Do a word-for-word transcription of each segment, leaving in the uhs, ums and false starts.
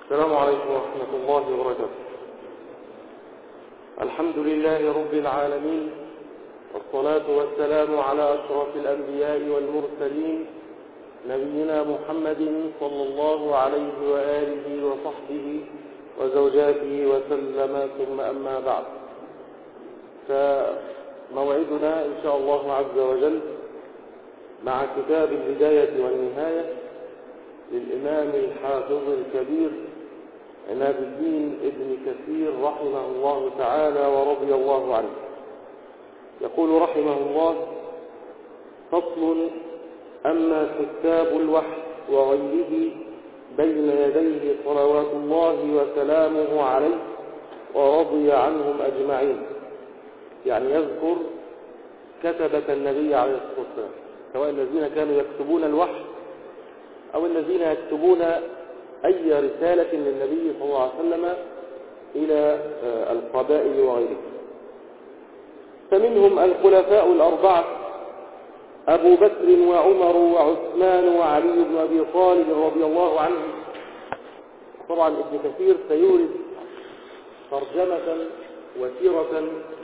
السلام عليكم ورحمة الله وبركاته. الحمد لله رب العالمين، والصلاة والسلام على أشرف الأنبياء والمرسلين نبينا محمد صلى الله عليه وآله وصحبه وزوجاته وسلم، ثم أما بعد، فموعدنا إن شاء الله عز وجل مع كتاب البداية والنهاية للإمام الحافظ الكبير عماد الدين ابن كثير رحمه الله تعالى ورضي الله عنه. يقول رحمه الله: فصل: أما كتاب الوحي وغيره بين يديه صلوات الله وسلامه عليه ورضي عنهم أجمعين. يعني يذكر كتبة النبي عليه الصلاة والسلام، سواء الذين كانوا يكتبون الوحي أو الذين يكتبون أي رسالة للنبي صلى الله عليه وسلم إلى القبائل وغيره. فمنهم الخلفاء الأربعة أبو بكر وعمر وعثمان وعلي بن أبي طالب رضي الله عنهم. طبعا ابن كثير سيورد ترجمة وسيرة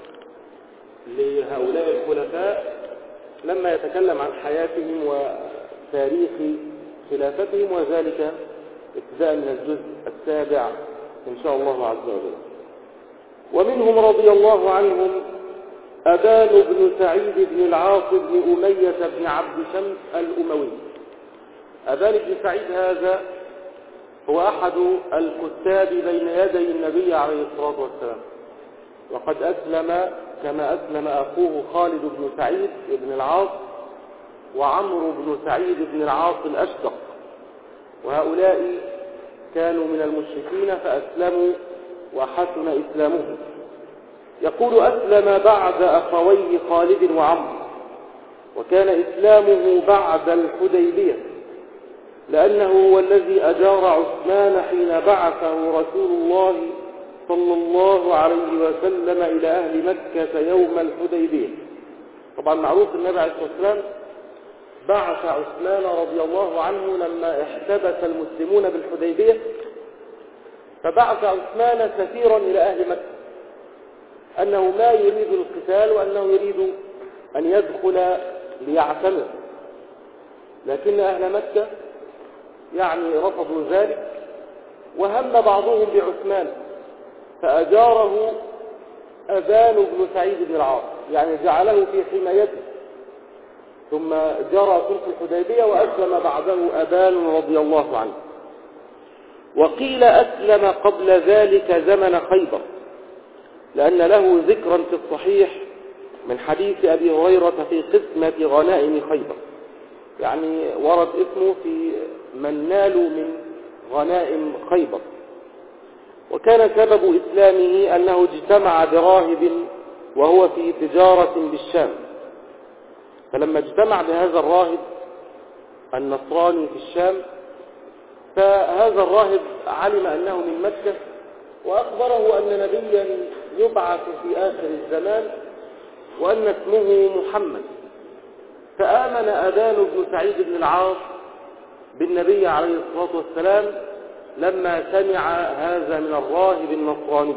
لهؤلاء الخلفاء لما يتكلم عن حياتهم وتاريخ خلافتهم، وذلك ابتداء من الجزء السابع إن شاء الله عز وجل. ومنهم رضي الله عنهم أبان بن سعيد بن العاص بن أمية بن عبد شمس الأموي. أبان بن سعيد هذا هو أحد الكتاب بين يدي النبي عليه الصلاة والسلام، وقد أسلم كما أسلم أخوه خالد بن سعيد بن العاص وعمرو بن سعيد بن العاص الأشدق، وهؤلاء كانوا من المشركين فأسلموا وحسن إسلامهم. يقول: أسلم بعد أخويه خالد وعمرو، وكان إسلامه بعد الحديبية، لأنه هو الذي أجار عثمان حين بعثه رسول الله صلى الله عليه وسلم إلى أهل مكة يوم الحديبية. طبعا معروف النبي عليه الصلاة والسلام بعث عثمان رضي الله عنه لما احتبس المسلمون بالحديبية، فبعث عثمان سفيرا إلى أهل مكة أنه لا يريد القتال وأنه يريد أن يدخل ليعتمر، لكن أهل مكة يعني رفضوا ذلك، وهم بعضهم بعثمان فأجاره أبان بن سعيد بن العاص، يعني جعله في حمايته، ثم جرى صلح الحديبية وأسلم بعده أبان رضي الله عنه. وقيل أسلم قبل ذلك زمن خيبر، لأن له ذكرا في الصحيح من حديث أبي هريرة في قسمة غنائم خيبر، يعني ورد اسمه في من نالوا من غنائم خيبر. وكان سبب إسلامه أنه اجتمع براهب وهو في تجارة بالشام، فلما اجتمع بهذا الراهب النصراني في الشام، فهذا الراهب علم أنه من مكة، وأخبره أن نبيا يبعث في آخر الزمان وأن اسمه محمد، فآمن أبان بن سعيد بن العاص بالنبي عليه الصلاة والسلام لما سمع هذا من الراهب النصراني،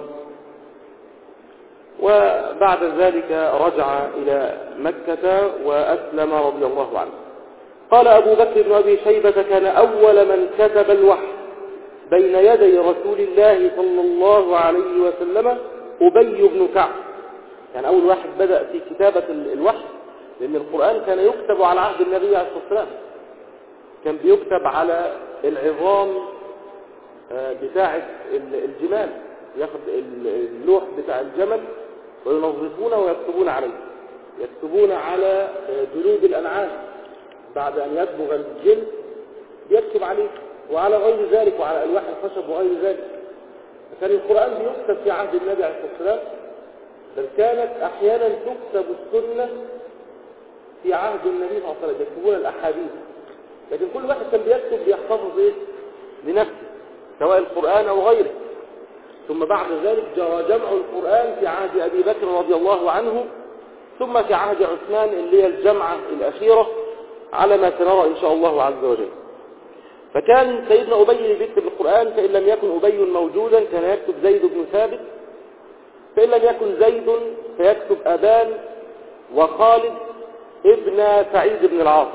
وبعد ذلك رجع إلى مكة وأسلم رضي الله عنه. قال أبو بكر بن أبي شيبة: كان أول من كتب الوحي بين يدي رسول الله صلى الله عليه وسلم أبي بن كعب. يعني أول واحد بدأ في كتابة الوحي، لأن القرآن كان يكتب على عهد النبي عليه الصلاة والسلام، كان بيكتب على العظام بتاعة الجمال، ياخد اللوح بتاع الجمل وينظفونه ويكتبون عليه، يكتبون على جلود الأنعام بعد أن يدبغ الجلد يكتب عليه، وعلى غير ذلك، وعلى ألواح الخشب وغير ذلك. فكان القرآن بيكتب في عهد النبي عليه الصلاة والسلام، بل كانت أحيانا تكتب السنة في عهد النبي صلى الله عليه وسلم، يكتبون الأحاديث، لكن كل واحد كان بيكتب بيحتفظ إيه لنفسه، سواء القرآن أو غيره. ثم بعد ذلك جرى جمع القرآن في عهد أبي بكر رضي الله عنه، ثم في عهد عثمان اللي هي الجمعة الأخيرة على ما سنرى إن شاء الله عز وجل. فكان سيدنا أبي بيكتب القرآن، فإن لم يكن أبي موجودا كان يكتب زيد بن ثابت، فإن لم يكن زيد فيكتب أبان وخالد ابن سعيد بن العاص.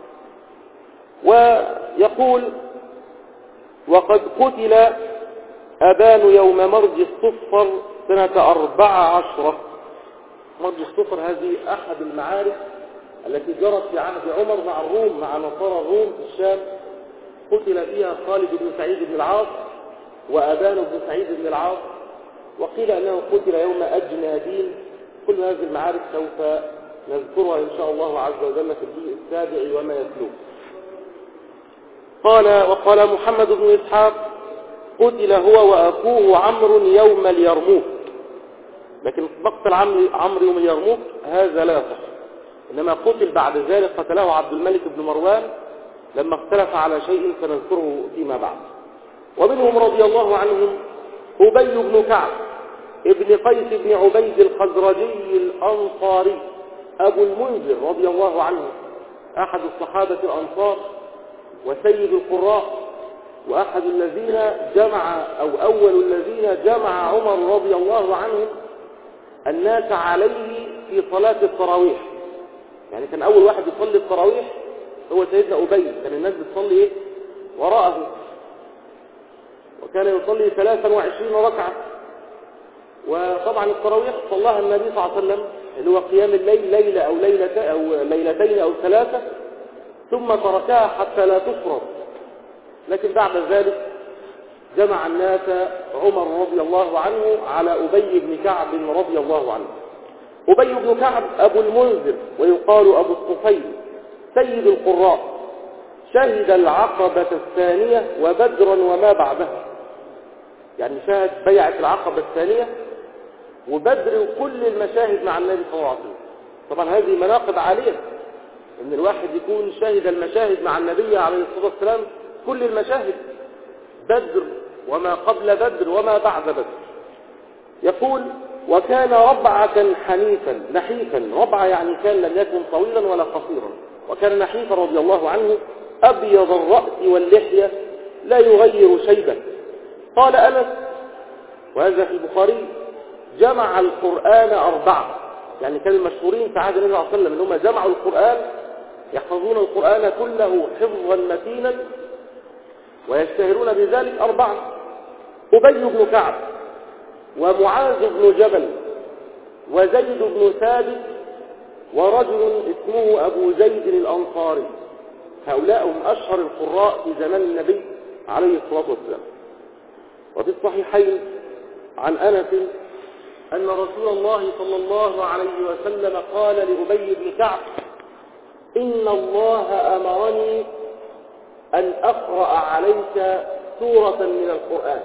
ويقول: وقد قتل أبان يوم مرج الصفر سنة أربع عشرة. مرج الصفر هذه أحد المعارك التي جرت في عهد عمر مع الروم، مع نصارى الروم في الشام. قتل فيها خالد بن سعيد بن العاص وأبان بن سعيد بن العاص، وقيل أنه قتل يوم أجنادين. كل هذه المعارك سوف نذكرها إن شاء الله عز وجل في الجزء السابع وما يتلوه. قال: وقال محمد بن إسحاق: قتل هو وأخوه عمرو يوم اليرموك. لكن مقتل عمرو يوم اليرموك هذا لا يصح، إنما قتل بعد ذلك، قتله عبد الملك بن مروان لما اختلف على شيء سنذكره فيما بعد. ومنهم رضي الله عنهم أبي بن كعب ابن قيس بن عبيد الخزرجي الأنصاري أبو المنذر رضي الله عنه، أحد الصحابة الأنصار وسيد القراء، وأحد الذين جمع أو أول الذين جمع عمر رضي الله عنه الناس عليه في صلاة التراويح. يعني كان أول واحد يصلي التراويح هو سيدنا أبي، كان الناس بتصلي إيه؟ وراءه، وكان يصلي ثلاثا وعشرين ركعة. وطبعا التراويح صلاها النبي صلى الله عليه وسلم اللي هو قيام الليل ليلة أو ليلة أو ليلتين أو ثلاثة، ثم تركها حتى لا تفرض. لكن بعد ذلك جمع الناس عمر رضي الله عنه على أبي بن كعب رضي الله عنه. أبي بن كعب أبو المنذر ويقال أبو الطفيل سيد القراء، شهد العقبة الثانية وبدرا وما بعدها. يعني شهد بيعة العقبة الثانية وبدر وكل المشاهد مع النبي صلى الله عليه وسلم. طبعا هذه مناقب عالية، ان الواحد يكون شهد المشاهد مع النبي عليه الصلاة والسلام، كل المشاهد، بدر وما قبل بدر وما بعد بدر. يقول: وكان ربعة حنيفا نحيفا. ربعة يعني كان لم يكن طويلا ولا قصيرا، وكان نحيفا رضي الله عنه، أبيض الرأس واللحية لا يغير شيبا. قال أنس، وهذا في البخاري: جمع القرآن أربعة. يعني كانوا المشهورين في عهد النبي صلى الله عليه وسلم أنهم جمعوا القرآن، يحفظون القرآن كله حفظا متينا ويشتهرون بذلك أربعة: أبي بن كعب ومعاذ بن جبل وزيد بن ثابت ورجل اسمه أبو زيد الأنصاري. هؤلاء هم أشهر القراء في زمان النبي عليه الصلاة والسلام. وفي الصحيحين عن أنس أن رسول الله صلى الله عليه وسلم قال لأبي بن كعب: إن الله أمرني أن أقرأ عليك سورة من القرآن.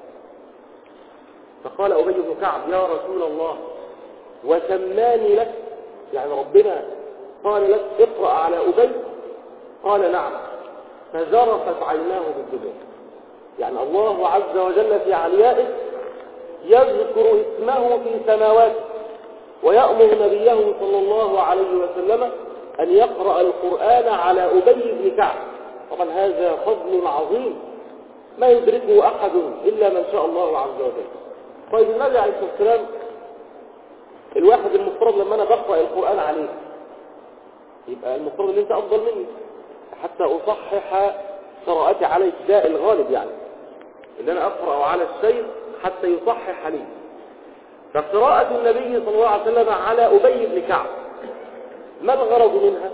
فقال أبي بن كعب: يا رسول الله، وسماني لك؟ يعني ربنا قال لك اقرأ على أبي؟ قال: نعم. فزرفت عيناه بالدموع. يعني الله عز وجل في عليائه يذكر اسمه في سماواته، ويأمر نبيه صلى الله عليه وسلم أن يقرأ القرآن على أبي بن كعب. طبعا هذا فضل عظيم ما يدركه أحد إلا من شاء الله عز وجل. طيب النبي عليه الصلاة والسلام، الواحد المفترض لما أنا بقرأ القرآن عليه يبقى المفترض أن أنت أفضل مني حتى أصحح قراءتي عليك، ده الغالب، يعني أن أنا أقرأ على الشيخ حتى يصحح لي. فقراءة النبي صلى الله عليه وسلم على أبي بن كعب ما الغرض منها؟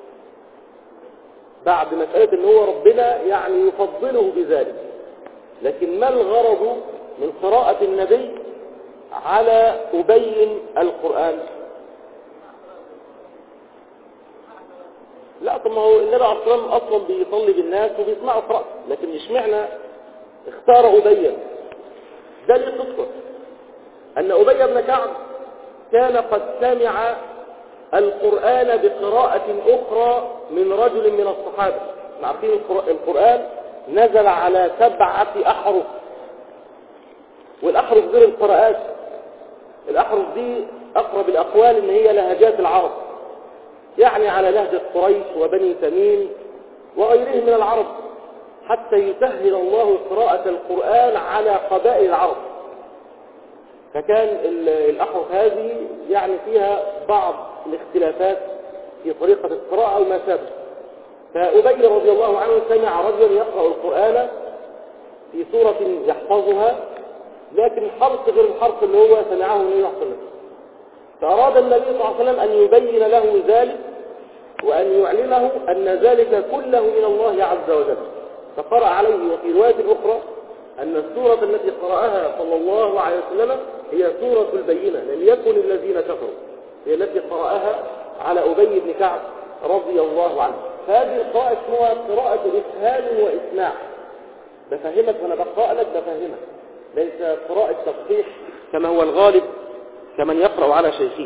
بعد مسألة أن هو ربنا يعني يفضله بذلك، لكن ما الغرض من قراءة النبي على أبي القرآن؟ لا، طب ما هو النبي عليه الصلاة والسلام أصلا بيصلي بالناس وبيسمعوا قراءته، لكن اشمعنى اختار أبيا؟ ده ليه قصة أن أبي بن كعب كان قد سمع القرآن بقراءة أخرى من رجل من الصحابة. عارفين القرآن نزل على سبعة أحرف، والأحرف غير القراءات. الأحرف دي أقرب الأقوال إن هي لهجات العرب، يعني على لهجة قريش وبني تميم وغيرهم من العرب. حتى يسهل الله قراءة القرآن على قبائل العرب. فكان الأحرف هذه يعني فيها بعض الاختلافات في طريقة القراءة أو ما شابه. فأبي رضي الله عنه سمع رجلا يقرأ القرآن في سورة يحفظها، لكن حرف غير الحرف اللي هو سمعه النبي صلى الله عليه وسلم. فأراد النبي صلى الله عليه وسلم أن يبين له ذلك وأن يعلمه أن ذلك كله من الله عز وجل. فقرأ عليه. وفي رواية أخرى أن السورة التي قرأها صلى الله عليه وسلم هي سورة البينة، لم يكن الذين كفروا، هي التي قرأها على أبي بن كعب رضي الله عنه. هذه القراءة اسمها قراءة إفهام وإسماع، بفهمك وأنا بقرأ لك بفهمك، ليس قراءة تصحيح كما هو الغالب كمن يقرأ على شيخه.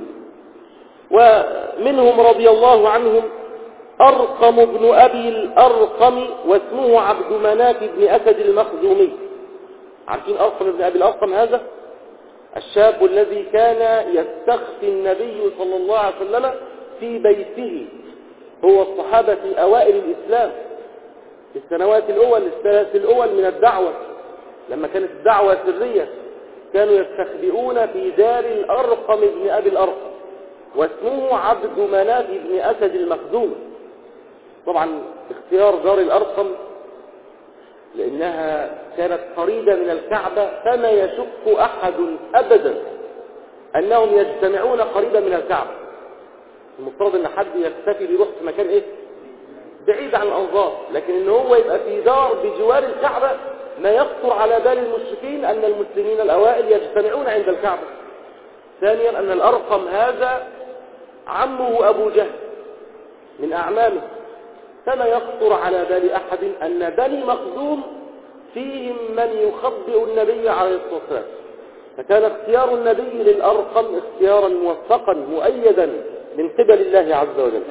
ومنهم رضي الله عنهم أرقم بن أبي الأرقم واسمه عبد مناف بن أسد المخزومي. عارفين أرقم بن أبي الأرقم هذا؟ الشاب الذي كان يستخفي النبي صلى الله عليه وسلم في بيته، هو الصحابة في أوائل الإسلام في السنوات الأول الثلاث الأول من الدعوة، لما كانت الدعوة سرية كانوا يستخبئون في دار الأرقم بن أبي الأرقم، واسمه عبد مناف بن أسد المخزومي. طبعا اختيار دار الأرقم لأنها كانت قريبة من الكعبة، فما يشك أحد أبدا أنهم يجتمعون قريبا من الكعبة. المفترض أن حد يكتفي بيروح في مكان إيه؟ بعيد عن الأنظار، لكن أنه هو يبقى في دار بجوار الكعبة ما يخطر على بال المشركين أن المسلمين الأوائل يجتمعون عند الكعبة. ثانيا أن الأرقم هذا عمه أبو جهل من أعمامه، فما يخطر على بال أحد أن بني مخزوم فيهم من يخبئ النبي عليه الصلاة والسلام. فكان اختيار النبي للأرقم اختيارا موفقا مؤيدا من قبل الله عز وجل.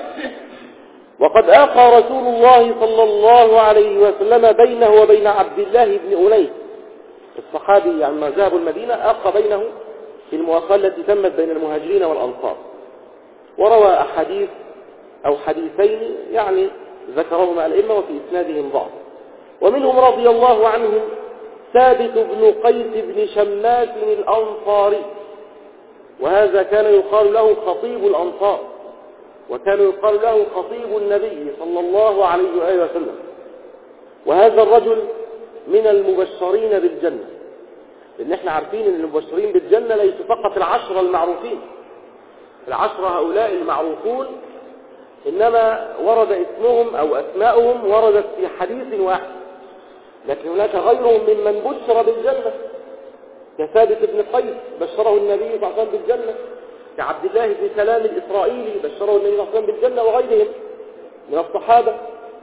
وقد آقى رسول الله صلى الله عليه وسلم بينه وبين عبد الله بن أنيس الصحابي، يعني ما ذهبوا المدينة آقى بينه في المواقعة التي تمت بين المهاجرين والأنصار. وروى أحاديث أو حديثين يعني ذكرهما الأئمة وفي إسنادهم ضعف. ومنهم رضي الله عنهم ثابت بن قيس بن شماس الأنصاري، وهذا كان يقال له خطيب الأنصار، وكان يقال له خطيب النبي صلى الله عليه وآله وسلم. وهذا الرجل من المبشرين بالجنة، لأن احنا عارفين أن المبشرين بالجنة ليسوا فقط العشرة المعروفين، العشرة هؤلاء المعروفون إنما ورد اسمهم أو أسماؤهم وردت في حديث واحد، لكن هناك غيرهم ممن بشر بالجنة، كثابت بن قيس بشره النبي صلى الله عليه وسلم بالجنة، كعبد الله بن سلام الإسرائيلي بشره النبي صلى الله عليه وسلم بالجنة، وغيرهم من الصحابة،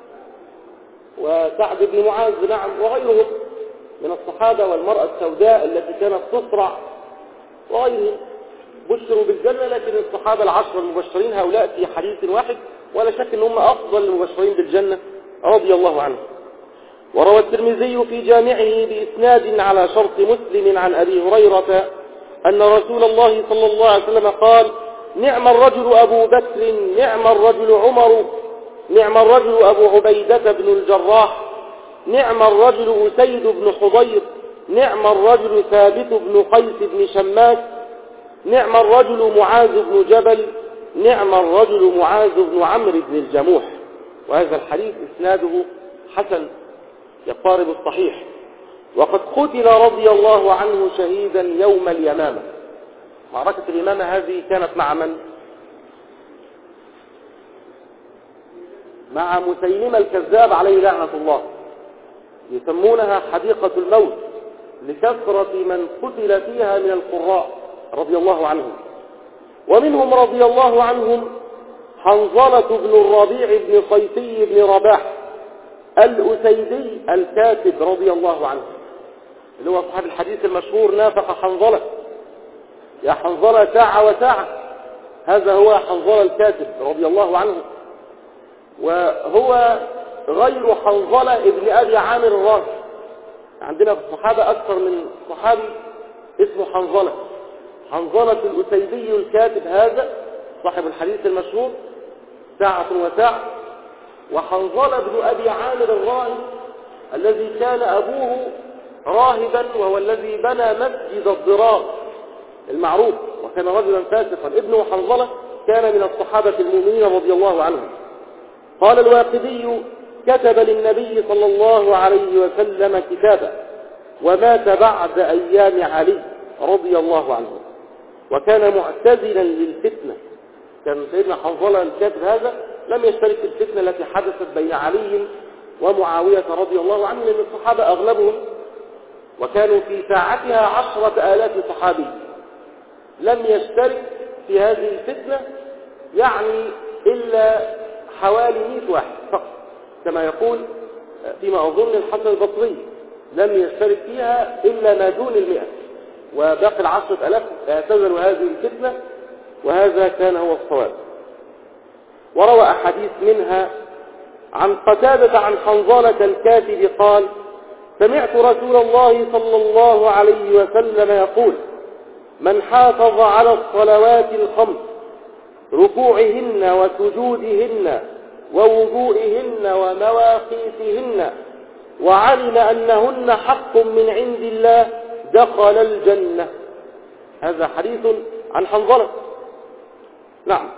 وسعد بن معاذ نعم وغيرهم من الصحابة، والمرأة السوداء التي كانت تصرع وغيرهم بشروا بالجنة. لكن الصحابة العشر المبشرين هؤلاء في حديث واحد، ولا شك ان هم افضل المبشرين بالجنة رضي الله عنهم. وروى الترمذي في جامعه بإسناد على شرط مسلم عن أبي هريرة أن رسول الله صلى الله عليه وسلم قال: نعم الرجل أبو بكر، نعم الرجل عمر، نعم الرجل أبو عبيدة بن الجراح، نعم الرجل أسيد بن حضير، نعم الرجل ثابت بن قيس بن شماس، نعم الرجل معاذ بن جبل، نعم الرجل معاذ بن عمرو بن الجموح. وهذا الحديث إسناده حسن يقارب الصحيح. وقد قتل رضي الله عنه شهيدا يوم اليمامة. معركة اليمامة هذه كانت مع من؟ مع مسيلمة الكذاب عليه لعنة الله، يسمونها حديقة الموت لكثرة من قتل فيها من القراء رضي الله عنهم. ومنهم رضي الله عنهم حنظلة بن الربيع بن قيسي بن رباح الأسيدي الكاتب رضي الله عنه، اللي هو صاحب الحديث المشهور: نافق حنظلة يا حنظلة ساعة وساعة. هذا هو حنظلة الكاتب رضي الله عنه، وهو غير حنظلة ابن أبي عامر الرازي. عندنا في الصحابة أكثر من صحابي اسمه حنظلة. حنظلة الأسيدي الكاتب هذا صاحب الحديث المشهور ساعة وساعة، وحنظلة بن أبي عامر الراهب الذي كان أبوه راهبا، وهو الذي بنى مسجد الضرار المعروف، وكان رجلا فاسقا. ابنه حنظلة كان من الصحابة المؤمنين رضي الله عنهم. قال الواقدي: كتب للنبي صلى الله عليه وسلم كتابا ومات بعد أيام علي رضي الله عنه، وكان معتزلا للفتنة. كان سيدنا حنظلة الكاتب هذا لم يشترك في الفتنة التي حدثت بين علي ومعاوية رضي الله عنه، لأن الصحابة أغلبهم وكانوا في ساعتها عشرة آلاف صحابي، لم يشترك في هذه الفتنة يعني إلا حوالي مئة واحد فقط، كما يقول فيما أظن الحسن البصري، لم يشترك فيها إلا ما دون المئة، وباقي العشرة ألاف اعتزلوا هذه الفتنة، وهذا كان هو الصواب. وروى أحاديث منها عن قتادة عن حنظلة الكاتب قال: سمعت رسول الله صلى الله عليه وسلم يقول: من حافظ على الصلوات الخمس ركوعهن وسجودهن ووضوئهن ومواقيتهن وعلم أنهن حق من عند الله دخل الجنة. هذا حديث عن حنظلة. نعم.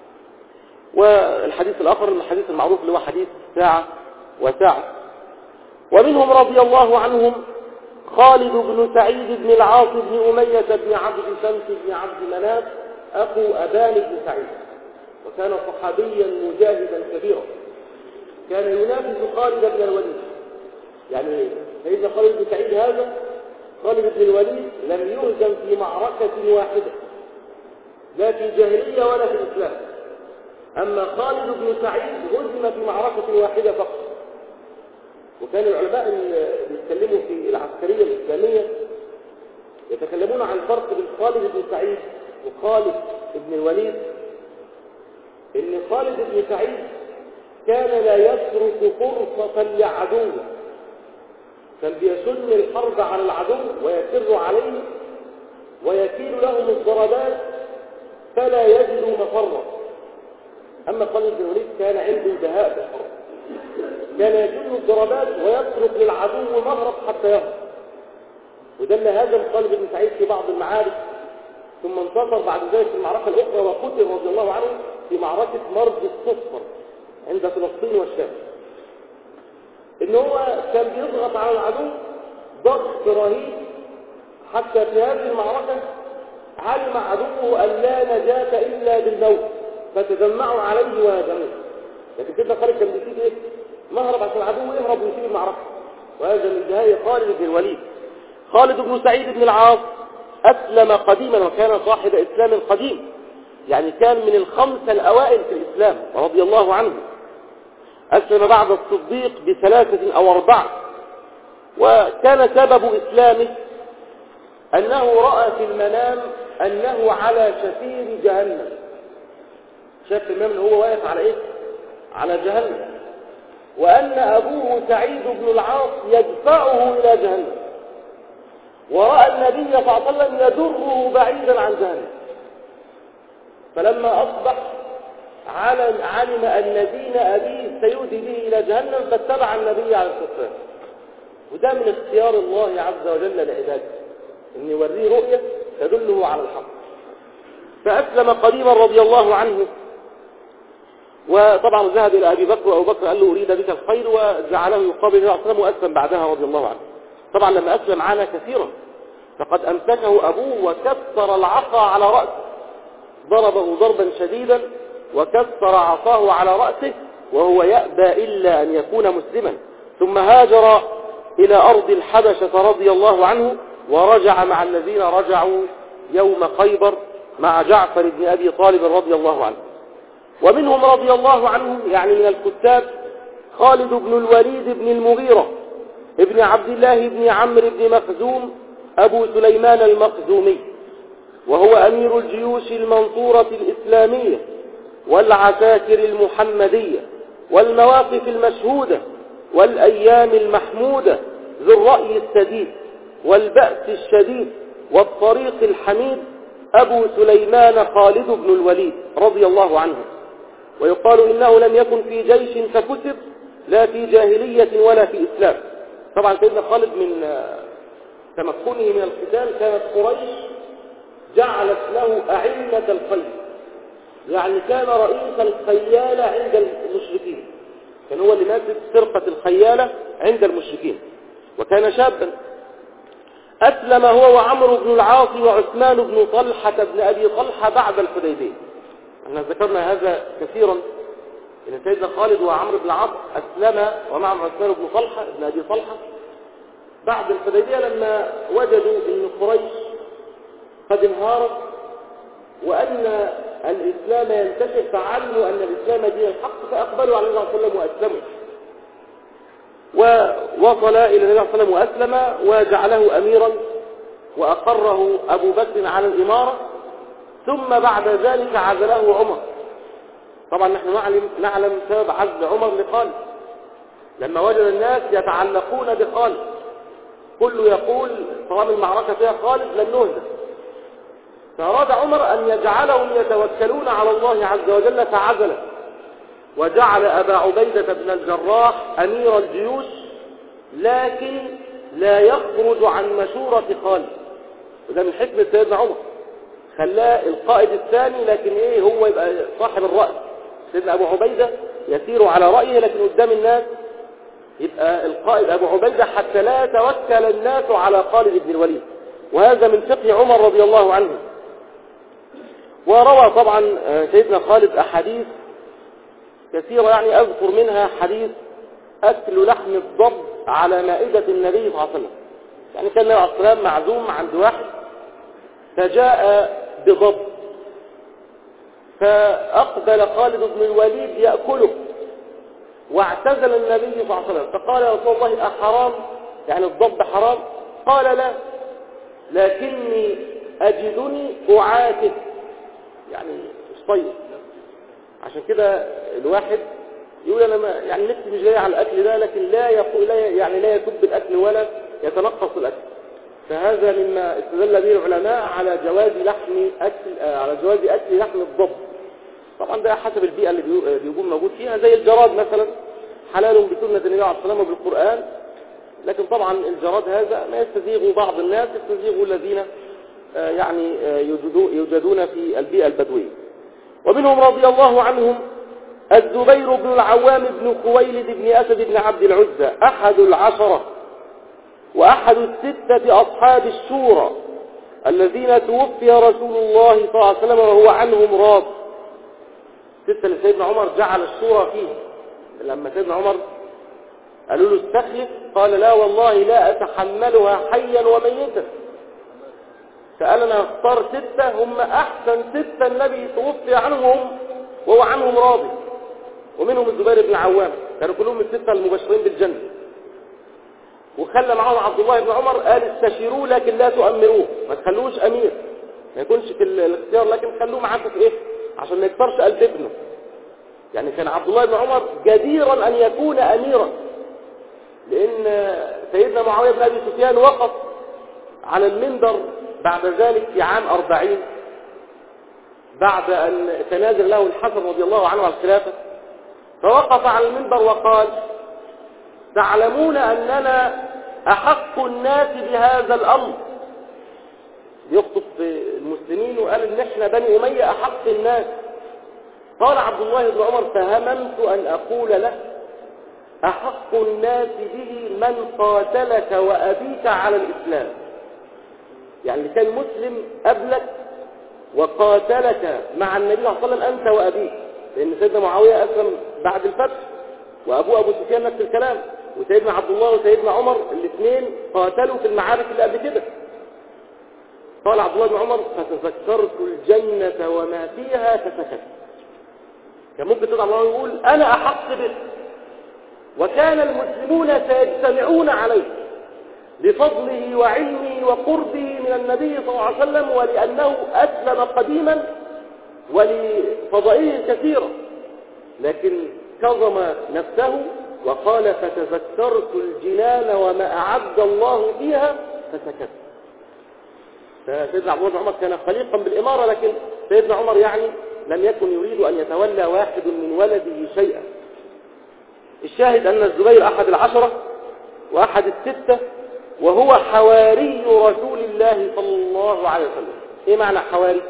والحديث الآخر الحديث المعروف اللي هو حديث ساعة وساعة. ومنهم رضي الله عنهم خالد بن سعيد بن العاص بن أمية بن عبد شمس بن عبد مناف أخو أبان بن سعيد، وكان صحابيا مجاهدا كبيرا، كان ينافس خالد بن الوليد. يعني سيدنا خالد بن سعيد هذا، خالد بن الوليد لم يهزم في معركة واحدة لا في الجاهلية ولا في الإسلام، أما خالد بن سعيد هزم في معركة واحدة فقط. وكان العلماء اللي بيتكلموا في العسكرية الإسلامية يتكلمون عن الفرق بين خالد بن سعيد وخالد بن الوليد، إن خالد بن سعيد كان لا يترك فرصة لعدوه، كان بيسن الحرب على العدو ويسر عليه ويكيل لهم الضربات فلا يجد مفرا. أما خالد بن الوليد كان عنده دهاء في الحرب، كان يجن الضربات ويترك للعدو مهرب حتى يهرب. وده اللي هزم خالد بن سعيد في بعض المعارك، ثم انتصر بعد ذلك في المعركة الأخرى وقتل رضي الله عنه في معركة مرج الصفر عند فلسطين والشام. إن هو كان بيضغط على العدو ضغط رهيب حتى في هذه المعركة علم عدوه أن لا نجاة إلا بالموت، فتجمعوا عليه وهزموه. لكن سيدنا خالد كان بيسيب إيه؟ مهرب عشان العدو يهرب ويسيب المعركة، وهذا من نهاية خالد بن الوليد. خالد بن سعيد بن العاص أسلم قديما، وكان صاحب إسلام قديم، يعني كان من الخمسة الأوائل في الإسلام رضي الله عنه. أسلم بعد الصديق بثلاثة أو أربعة، وكان سبب إسلامه أنه رأى في المنام أنه على شفير جهنم. شاف في المنام أنه هو واقف على إيه؟ على جهنم، وأن أبوه سعيد بن العاص يدفعه إلى جهنم، ورأى النبي صلى الله عليه وسلم يدره بعيدا عن جهنم. فلما أصبح علم أن دين أبيه سيؤدي به إلى جهنم فاتبع النبي عليه الصلاة والسلام. وده من اختيار الله عز وجل لعباده، أن يوريه رؤية تدله على الحق. فأسلم قديما رضي الله عنه، وطبعا ذهب إلى أبي بكر، وأبو بكر قال له أريد بك الخير، وجعله يقابل النبي صلى الله عليه وسلم، وأسلم بعدها رضي الله عنه. طبعا لما أسلم عانى كثيرا، فقد أمسكه أبوه وكسر العصا على رأسه، ضربه ضربا شديدا وكسر عصاه على رأسه، وهو يأبى إلا أن يكون مسلما. ثم هاجر إلى أرض الحبشة رضي الله عنه، ورجع مع الذين رجعوا يوم خيبر مع جعفر بن أبي طالب رضي الله عنه. ومنهم رضي الله عنهم يعني من الكتاب خالد بن الوليد بن المغيرة ابن عبد الله بن عمرو بن مخزوم أبو سليمان المخزومي، وهو أمير الجيوش المنصورة الإسلامية والعساكر المحمدية والمواقف المشهودة والأيام المحمودة، ذو الرأي السديد والبأس الشديد والطريق الحميد، أبو سليمان خالد بن الوليد رضي الله عنه. ويقال إنه لم يكن في جيش فكسب لا في جاهلية ولا في إسلام. طبعا سيدنا خالد من تمكنه من القتال كانت قريش جعلت له أعلة الخيل، يعني كان رئيس الخيالة عند المشركين، كان هو اللي ماسك فرقة الخيالة عند المشركين، وكان شابا. أسلم هو وعمرو بن العاص وعثمان بن طلحة بن أبي طلحة بعد الحديبية. احنا ذكرنا هذا كثيرا، إن سيدنا خالد وعمرو بن العاص أسلم ومعهم عثمان بن طلحة بن أبي طلحة بعد الحديبية، لما وجدوا أن قريش قد انهارت وأن الإسلام ينتشر، فعلموا أن الإسلام دين الحق، فأقبلوا على النبي صلى الله عليه وسلم وأسلموا، ووصل إلى النبي صلى الله عليه وسلم وأسلم وجعله أميرا وأقره أبو بكر على الإمارة، ثم بعد ذلك عزله عمر. طبعا نحن نعلم, نعلم سبب عزل عمر لخالد، لما وجد الناس يتعلقون بخالد، كله يقول طالما المعركة فيها خالد لن نهزم، فأراد عمر أن يجعلهم يتوكلون على الله عز وجل، فعزله وجعل أبا عبيدة بن الجراح أمير الجيوش، لكن لا يخرج عن مشورة خالد. وده من حكمة سيدنا عمر، خلاه القائد الثاني، لكن ايه هو يبقى صاحب الرأي. سيدنا أبو عبيدة يسير على رأيه، لكن قدام الناس يبقى القائد أبو عبيدة، حتى لا يتوكل الناس على خالد بن الوليد. وهذا من فقه عمر رضي الله عنه. وروى طبعا سيدنا خالد أحاديث كثيرة، يعني أذكر منها حديث أكل لحم الضب على مائدة النبي صلى الله عليه وسلم. يعني كان النبي عليه الصلاة والسلام معزوم عند واحد، فجاء بضب، فأقبل خالد بن الوليد يأكله، واعتزل النبي صلى الله عليه وسلم، فقال يا رسول الله أحرام؟ يعني الضب حرام؟ قال لا، لكني أجدني أعاتب، يعني مش طيب. عشان كده الواحد يقول أنا ما يعني نفسي مش جاي على الأكل ده، لكن لا يقول لا يعني لا يسب الأكل ولا يتنقص الأكل. فهذا مما استدل به العلماء على جواز لحم أكل على جواز أكل لحم الضب. طبعا ده حسب البيئة اللي بيكون موجود فيها، زي الجراد مثلا حلال بسنة النبي عليه الصلاة والسلام وبالقرآن، لكن طبعا الجراد هذا ما يستزيغ بعض الناس، يستزيغ الذين يعني يوجدون في البيئة البدوية. ومنهم رضي الله عنهم الزبير بن العوام بن خويلد بن أسد بن عبد العزى، أحد العشرة وأحد الستة أصحاب الشورى الذين توفي رسول الله صلى الله عليه وسلم وهو عنهم راض. ستة اللي سيدنا عمر جعل الشورى فيه، لما سيدنا عمر قالوا له استخلف قال لا والله لا أتحملها حيا وميتا، فقال أنا اختار ستة هم أحسن ستة النبي توفي عنهم وهو عنهم راضي، ومنهم الزبير بن العوام، كانوا كلهم الستة المبشرين بالجنة. وخلى معهم عبد الله بن عمر قال استشيروه لكن لا تؤمروه، ما تخلوش أمير، ما يكونش في الاختيار، لكن خلوه معاكم في إيه عشان ما يكترش قلب ابنه. يعني كان عبد الله بن عمر جديرا أن يكون أميرا، لأن سيدنا معاوية بن أبي سفيان وقف على المنبر بعد ذلك في عام أربعين بعد أن تنازل له الحسن رضي الله عنه على الخلافة، فوقف على المنبر وقال تعلمون أننا أحق الناس بهذا الأمر، يخطب المسلمين وقال إن إحنا بني أمية أحق الناس. قال عبد الله بن عمر فهممت أن أقول له أحق الناس به من قاتلك وأبيك على الإسلام، يعني اللي كان مسلم قبلك وقاتلك مع النبي صلى الله عليه وسلم أنت وأبيك، لأن سيدنا معاوية أسلم بعد الفتح وأبوه أبو سفيان نفس الكلام، وسيدنا عبد الله وسيدنا عمر الاثنين قاتلوا في المعارك اللي قبل كده. قال عبد الله بن عمر فتذكرت الجنة وما فيها فسكت. كان ممكن تطلع الله يقول أنا أحق به، وكان المسلمون سيجتمعون عليه لفضله وعلمه وقربه من النبي صلى الله عليه وسلم، ولأنه أسلم قديما ولفضائله كثيرة، لكن كظم نفسه وقال فتذكرت الجنان وما أعد الله فيها فسكت. فسيدنا عبد الله بن عمر كان خليقا بالإمارة، لكن سيدنا عمر يعني لم يكن يريد أن يتولى واحد من ولده شيئا. الشاهد أن الزبير أحد العشرة وأحد الستة، وهو حواري رسول الله صلى الله عليه وسلم. إيه معنى حواري؟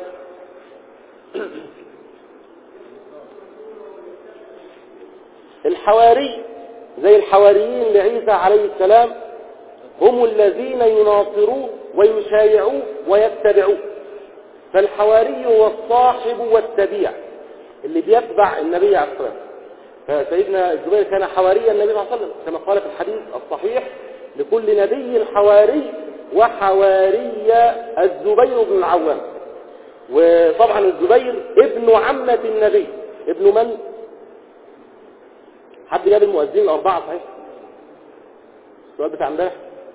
الحواري زي الحواريين لعيسى عليه السلام، هم الذين يناصروه ويشايعوه ويتبعوه. فالحواري هو الصاحب والتبيع اللي بيتبع النبي عليه الصلاة والسلام. فسيدنا الزبير كان حواري النبي صلى الله عليه وسلم كما قال في الحديث الصحيح: لكل نبي حواري وحواري الزبير بن العوام. وطبعا الزبير ابن عمة النبي. ابن من؟ حد جاب المؤذنين الأربعة صحيح؟ السؤال بتاع امبارح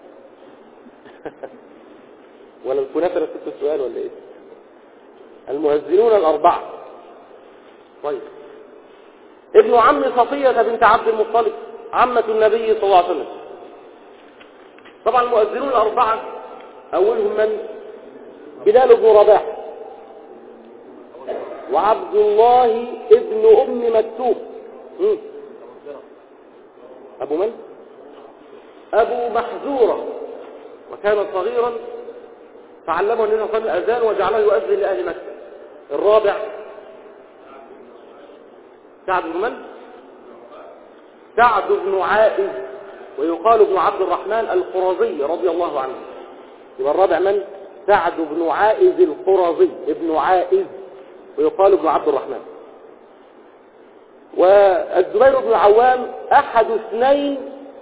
ولا الكنافة اللي كنت السؤال ولا ايه؟ المؤذنون الأربعة. طيب، ابن عم صفية بنت عبد المطلب عمة النبي صلى الله عليه وسلم. طبعا المؤذنون الأربعة أولهم من؟ بلال بن رباح، وعبد الله ابن أم مكتوم. أبو من؟ أبو محذورة، وكان صغيرا فعلمه النبي صلى الله عليه وسلم الأذان وجعله يؤذن لأهل مكة. الرابع سعد بن من؟ سعد بن عائذ، ويقال ابن عبد الرحمن القرظي رضي الله عنه. يبقى الرابع من؟ سعد بن عائذ القرظي، ابن عائذ، ويقال ابن عبد الرحمن. والزبير بن العوام أحد اثنين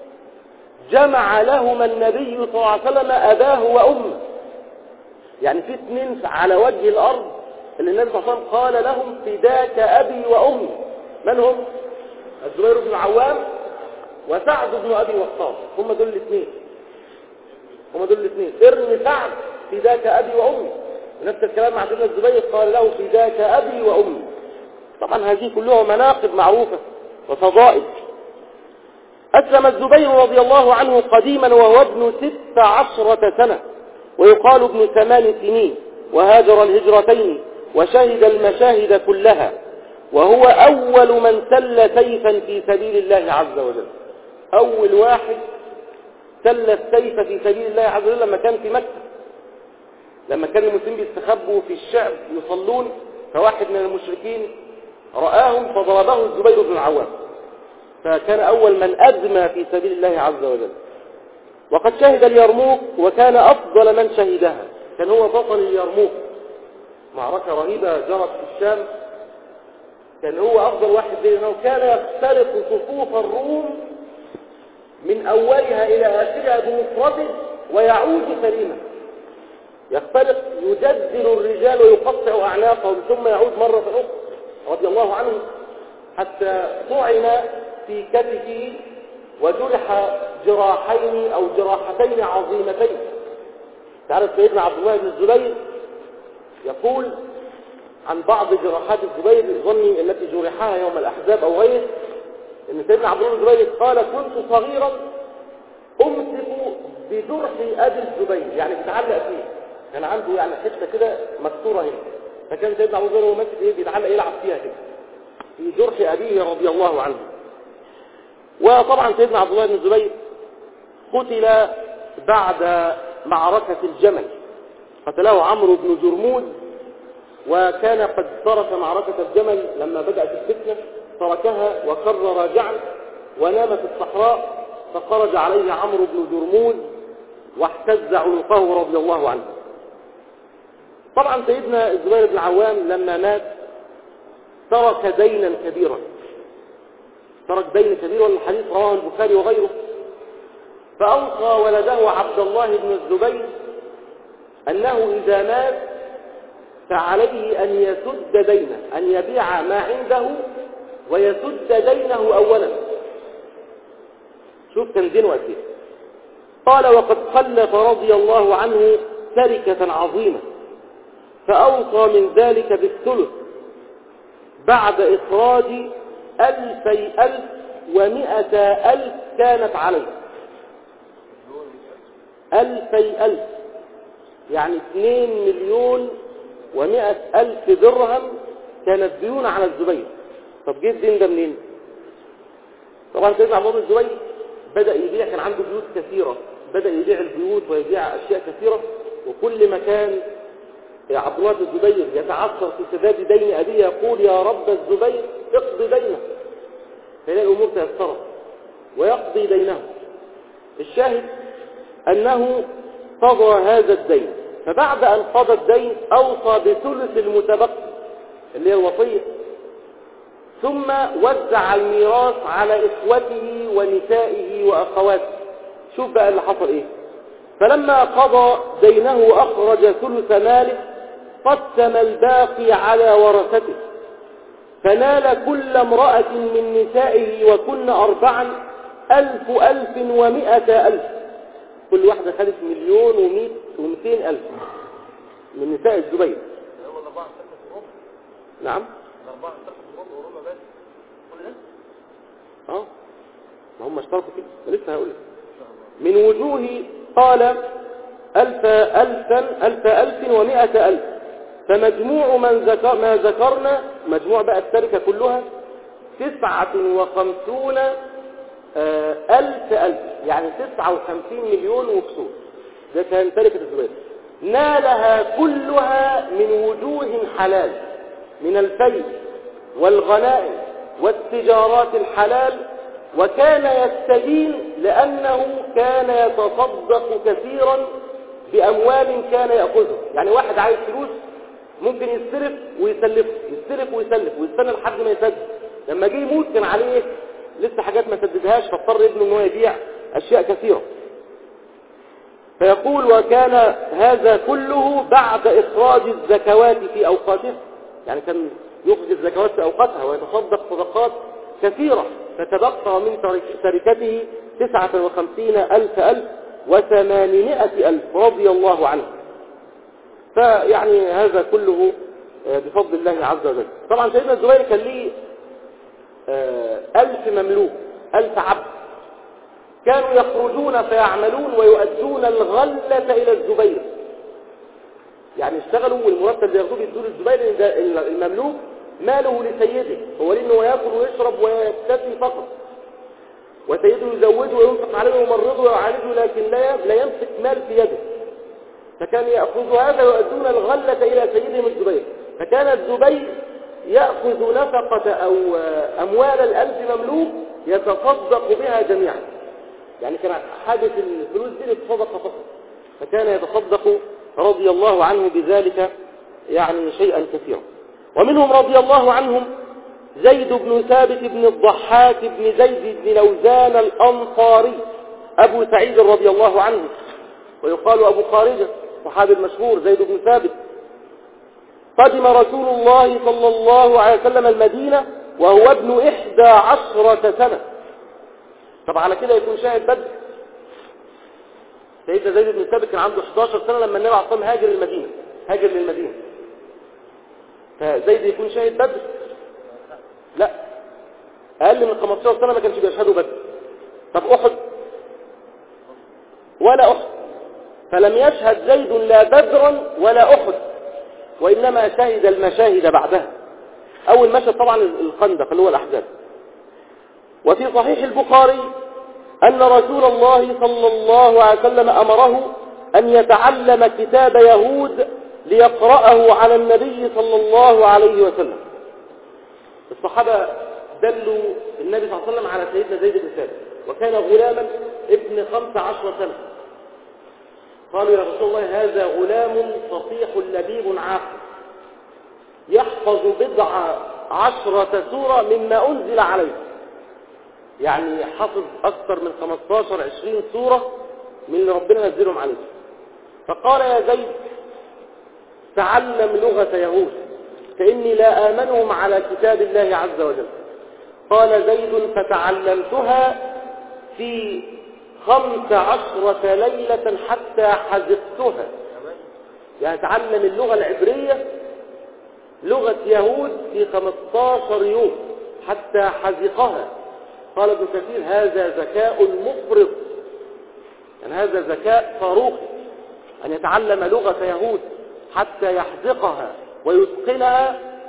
جمع لهما النبي صلى الله عليه وسلم أباه وأمه. يعني في اثنين على وجه الأرض اللي النبي صلى الله عليه وسلم قال لهم: فداك أبي وأمي. من هم؟ الزبير بن العوام وسعد بن أبي وقاص. هم دول الاثنين هم دول الاثنين ارمي سعد فداك أبي وأمي. ونفس الكلام مع سيدنا الزبير، قال له: فداك أبي وأمي. طبعا هذه كلها مناقب معروفة وفضائل. أسلم الزبير رضي الله عنه قديما وهو ابن ست عشرة سنة، ويقال ابن ثمان سنين، وهاجر الهجرتين وشهد المشاهد كلها، وهو أول من سل سيفا في سبيل الله عز وجل. أول واحد سل السيف في سبيل الله عز وجل لما كان في مكة، لما كان المسلمين بيستخبوا في الشعب يصلون، فواحد من المشركين رآهم فضربه الزبير بن العوام، فكان أول من أدمى في سبيل الله عز وجل. وقد شهد اليرموك وكان أفضل من شهدها، كان هو بطل اليرموك، معركة رهيبة جرت في الشام، كان هو أفضل واحد لأنه كان يخترق صفوف الروم من أولها إلى آخرها بمفرده ويعود سليما. يخترق يجدل الرجال ويقطع أعناقهم ثم يعود مرة أخرى رضي الله عنه، حتى طعن في كتفه وجرح جراحين أو جراحتين عظيمتين. تعرف سيدنا عبد الله بن الزبير يقول عن بعض جراحات الزبير ظني التي جرحها يوم الأحزاب أو غيره، إن سيدنا عبد الله بن الزبير قال: كنت صغيرا أمسك بجرح أبي الزبير، يعني بيتعلق فيه، كان عنده يعني حتة كده مكسورة هنا، فكان سيدنا عبد الله بن الزبير ماسك إيه بيتعلق يلعب فيها كده في جرح أبيه رضي الله عنه. وطبعا سيدنا عبد الله بن الزبير قتل بعد معركة الجمل، قتله عمرو بن جرموز، وكان قد ترك معركة الجمل لما بدأت الفتنة، تركها وقر راجعا ونام في الصحراء، فخرج عليه عمرو بن جرموز واحتز عنقه رضي الله عنه. طبعا سيدنا الزبير بن العوام لما مات ترك دينا كبيرا، ترك دين كبير، والحديث رواه البخاري وغيره. فأوصى ولده عبد الله بن الزبير أنه إذا مات فعليه أن يسد دينه، أن يبيع ما عنده ويسد دينه أولا. شوف كان دينه قد ايه. قال: وقد خلف رضي الله عنه تركة عظيمة، فأوصى من ذلك بالثلث بعد إخراج ألفي ألف ومئة ألف كانت عليه. ألفي ألف يعني اثنين مليون ومئة ألف درهم كانت ديون على الزبير. طب جه الدين ده منين؟ طبعا سيدنا عبد الله بن الزبير بدأ يبيع، كان عنده بيوت كثيرة، بدأ يبيع البيوت ويبيع أشياء كثيرة، وكل ما كان عبد الله بن الزبير يتعثر في سداد دين أبيه يقول يا رب الزبير اقض دينه، فإلى الأمور تيسرت ويقضي دينه. الشاهد أنه قضى هذا الدين، فبعد أن قضى الدين أوصى بثلث المتبقي اللي هي الوصية، ثم وزع الميراث على إخوته ونسائه وأخواته. شوف بقى اللي حصل إيه. فلما قضى دينه أخرج ثلث ماله، قسم الباقي على ورثته، فنال كل امرأة من نسائه وكن أربعا ألف ألف ومئة ألف، كل واحدة خدت مليون ومئة ومئتين ألف من نساء الزبير. نعم اه ما هم اشترطوا كده، لسه هقول لك. من وجوه قال ألف ألفا ألف ألف ومئة ألف، فمجموع من ذكر ما ذكرنا، مجموع بقى التركة كلها تسعة وخمسون ألف ألف، يعني تسعة وخمسين مليون وكسور. ده كان تركة الزبير، نالها كلها من وجوه حلال، من الفيء والغنائم والتجارات الحلال، وكان يستدين لأنه كان يتصدق كثيرا بأموال كان يأخذها. يعني واحد عايز فلوس ممكن يستلف ويسلف، يستلف ويسلف ويستنى لحد ما يسدد. لما جه يموت كان عليه لسه حاجات ما سددهاش، فاضطر ابنه ان هو يبيع أشياء كثيرة. فيقول وكان هذا كله بعد إخراج الزكوات في أوقاتها، يعني كان يخرج الزكوات في أوقاتها ويتصدق صدقات كثيرة، فتبقى من تركته تسعة وخمسين ألف ألف وثمانمائة ألف رضي الله عنه. فيعني هذا كله بفضل الله عز وجل. طبعا سيدنا الزبير كان ليه ألف مملوك، ألف عبد، كانوا يخرجون فيعملون ويؤدون الغلة إلى الزبير، يعني اشتغلوا والمرتب اللي ياخذوه يدوه للزبير، لأن المملوك ماله لسيده، هو لأنه يأكل ويشرب ويكتفي فقط، وسيده يزوده وينفق عليه ويمرضه ويعالجه، لكن لا لا يمسك مال في يده. فكان يأخذ هذا ويؤدون الغلة إلى سيدهم الزبير. فكان الزبير يأخذ نفقة أو أموال الألف مملوك يتصدق بها جميعا، يعني كان حادث الفلوس دي للصدقة فقط، فكان يتصدق رضي الله عنه بذلك يعني شيئا كثيرا. ومنهم رضي الله عنهم زيد بن ثابت بن الضحاك بن زيد بن لوزان الأنصاري أبو سعيد رضي الله عنه، ويقال أبو خارجة، صحابي المشهور زيد بن ثابت. قدم رسول الله صلى الله عليه وسلم المدينة وهو ابن إحدى عشرة سنة. طبعا على كده يكون شاهد بدر. سيدنا زيد بن ثابت كان عنده إحدى عشرة سنة لما النبي عليه الصلاة والسلام هاجر للمدينة، هاجر للمدينة. فزيد يكون شاهد بدر؟ لا، أقل من خمستاشر سنة ما كانش بيشهدوا بدر. طب أحد؟ ولا أحد. فلم يشهد زيد لا بدرا ولا أحد، وإنما شهد المشاهد بعدها. أول مشهد طبعا الخندق اللي هو الأحزاب. وفي صحيح البخاري أن رسول الله صلى الله عليه وسلم أمره أن يتعلم كتاب يهود ليقرأه على النبي صلى الله عليه وسلم. الصحابة دلوا النبي صلى الله عليه وسلم على سيدنا زيد بن ثابت، وكان غلاما ابن خمس عشر سنة. قالوا يا رسول الله هذا غلام فصيح لبيب عاقل يحفظ بضع عشرة سورة مما أنزل عليه، يعني حفظ أكثر من خمستاشر عشرين سورة من اللي ربنا نزلهم عليه. فقال يا زيد تعلم لغة يهود فإني لا آمنهم على كتاب الله عز وجل. قال زيد فتعلمتها في خمس عشرة ليلة حتى حذقتها، يعني تعلم اللغة العبرية لغة يهود في خمستاشر يوم حتى حذقها. قال ابن كثير هذا ذكاء مفرط، يعني هذا ذكاء صاروخي أن يتعلم لغة يهود حتى يحذقها ويتقنها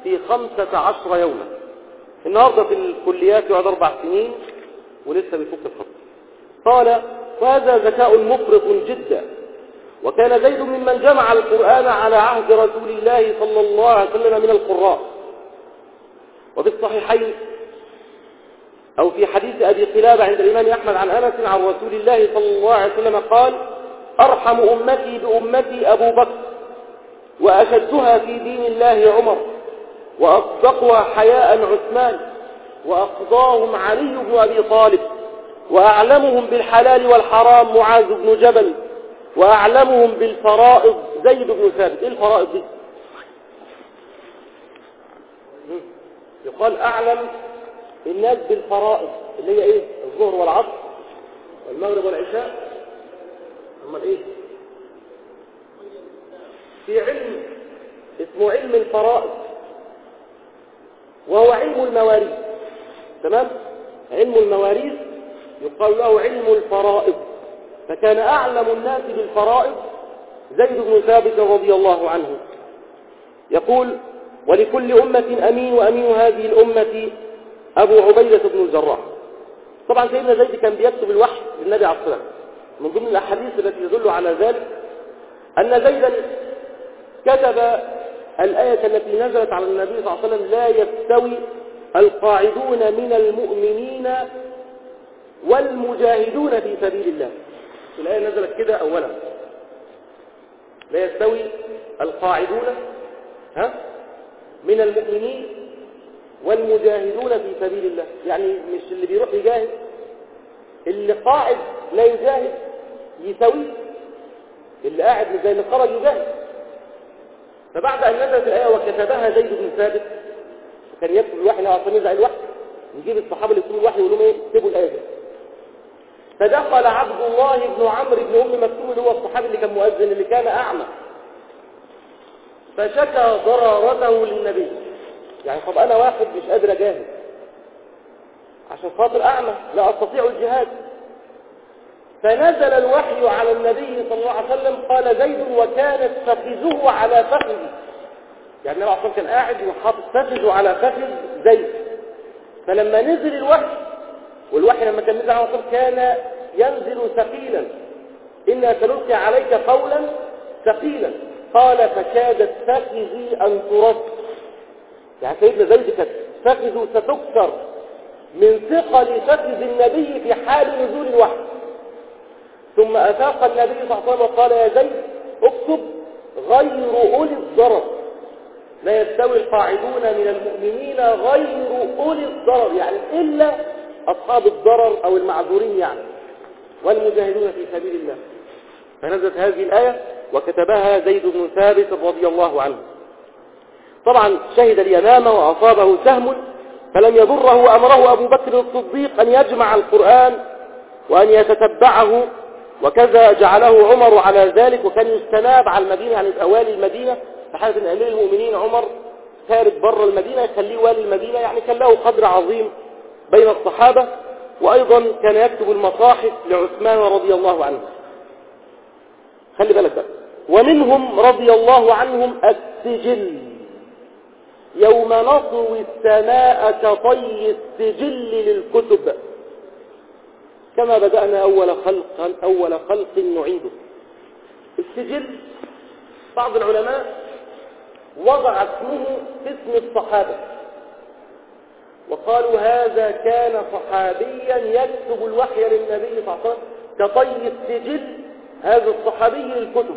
في خمسة عشر يوما. النهاردة في الكليات يقعد أربع سنين ولسه بيفك الخط. قال وهذا ذكاء مفرط جدا، وكان زيد ممن جمع القرآن على عهد رسول الله صلى الله عليه وسلم من القراء. وفي الصحيحين أو في حديث أبي قلابة عند الإمام أحمد عن أنس عن رسول الله صلى الله عليه وسلم قال أرحم أمتي بأمتي أبو بكر، وأشدها في دين الله عمر، وأصدقها حياء عثمان، وأقضاهم علي بن أبي طالب، وأعلمهم بالحلال والحرام معاذ بن جبل، وأعلمهم بالفرائض زيد بن ثابت. إيه الفرائض دي؟ يقال أعلم الناس بالفرائض اللي هي إيه؟ الظهر والعصر والمغرب والعشاء. أمال إيه؟ في علم اسمه علم الفرائض، وهو علم المواريث. تمام؟ علم المواريث يقال له علم الفرائض. فكان أعلم الناس بالفرائض زيد بن ثابت رضي الله عنه. يقول ولكل أمة أمين، وأمين هذه الأمة أبو عبيدة بن الجراح. طبعا سيدنا زيد كان بيكتب الوحي للنبي عليه الصلاة والسلام. من ضمن الأحاديث التي تدل على ذلك أن زيدا كتب الآية التي نزلت على النبي صلى الله عليه وسلم لا يستوي القاعدون من المؤمنين والمجاهدون في سبيل الله. الآية نزلت كده أولا لا يستوي القاعدون ها من المؤمنين والمجاهدون في سبيل الله. يعني مش اللي بيروح يجاهد، اللي قاعد لا يجاهد يسوي اللي قاعد زي اللي خرج يجاهد. فبعد أن نزلت الآية وكتبها زيد بن ثابت، وكان يكتب الوحي عشان يزعل الوحي، يجيب الصحابة اللي يكتبوا الوحي يقول لهم ايه اكتبوا الآية دي. فدخل عبد الله بن عمرو بن أم مكتوم اللي هو الصحابي اللي كان مؤذن اللي كان أعمى، فشكى ضرارته للنبي. يعني طب أنا واحد مش قادر أجاهد عشان خاطر أعمى لا أستطيع الجهاد. فنزل الوحي على النبي صلى الله عليه وسلم قال زيد وكانت فخذه على فخذي. يعني النبي عليه كان قاعد وحاطط فخذه على فخذ زيد. فلما نزل الوحي، والوحي لما كان نزل على طول كان ينزل ثقيلا، إنا سنلقي عليك قولا ثقيلا. قال فكادت فخذي أن ترد. يعني سيدنا زيد كانت فخذه ستكسر من ثقل فخذ النبي في حال نزول الوحي. ثم أفاق النبي صلى الله عليه وسلم وقال يا زيد اكتب غير أولي الضرر، لا يستوي القاعدون من المؤمنين غير أولي الضرر، يعني إلا أصحاب الضرر أو المعذورين يعني، والمجاهدون في سبيل الله. فنزلت هذه الآية وكتبها زيد بن ثابت رضي الله عنه. طبعا شهد اليمامة وأصابه سهم فلم يضره، أمره أبو بكر الصديق أن يجمع القرآن وأن يتتبعه، وكذا جعله عمر على ذلك، وكان يستناب على المدينة عن أوالي المدينة. فحدث أن أمير المؤمنين عمر خارج بره المدينة يخليه والي المدينة، يعني كان له قدر عظيم بين الصحابة. وأيضا كان يكتب المصاحف لعثمان رضي الله عنه. خلي بالك بقى. ومنهم رضي الله عنهم السجل، يوم نطوي السماء كطي السجل للكتب، كما بدأنا أول خلق أول خلق نعيده. السجل بعض العلماء وضع اسمه اسم الصحابة، وقالوا هذا كان صحابيا يكتب الوحي للنبي صلى الله عليه وسلم كطي السجل، هذا الصحابي للكتب.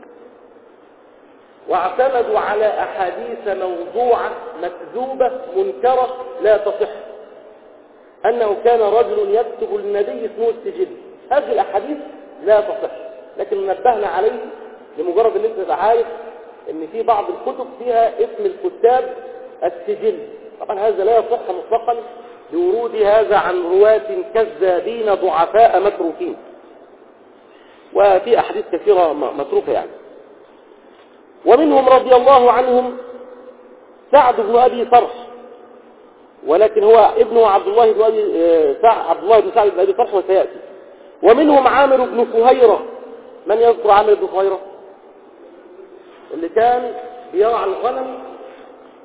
واعتمدوا على أحاديث موضوعة مكذوبة منكرة لا تصح، أنه كان رجل يكتب للنبي اسمه السجل. هذه الأحاديث لا تصح، لكن نبهنا عليه لمجرد أن انت تبقى عارف ان في بعض الكتب فيها اسم الكتاب السجل. طبعا هذا لا يصح مطلقا لورود هذا عن رواة كذابين ضعفاء متروكين، وفي أحاديث كثيرة متروكة يعني. ومنهم رضي الله عنهم سعد بن أبي صرح، ولكن هو ابنه عبد الله بن أبي سعد عبد الله بن سعد بن أبي صرح وسيأتي. ومنهم عامر بن فهيرة. من يذكر عامر بن فهيرة؟ اللي كان بيرعى الغنم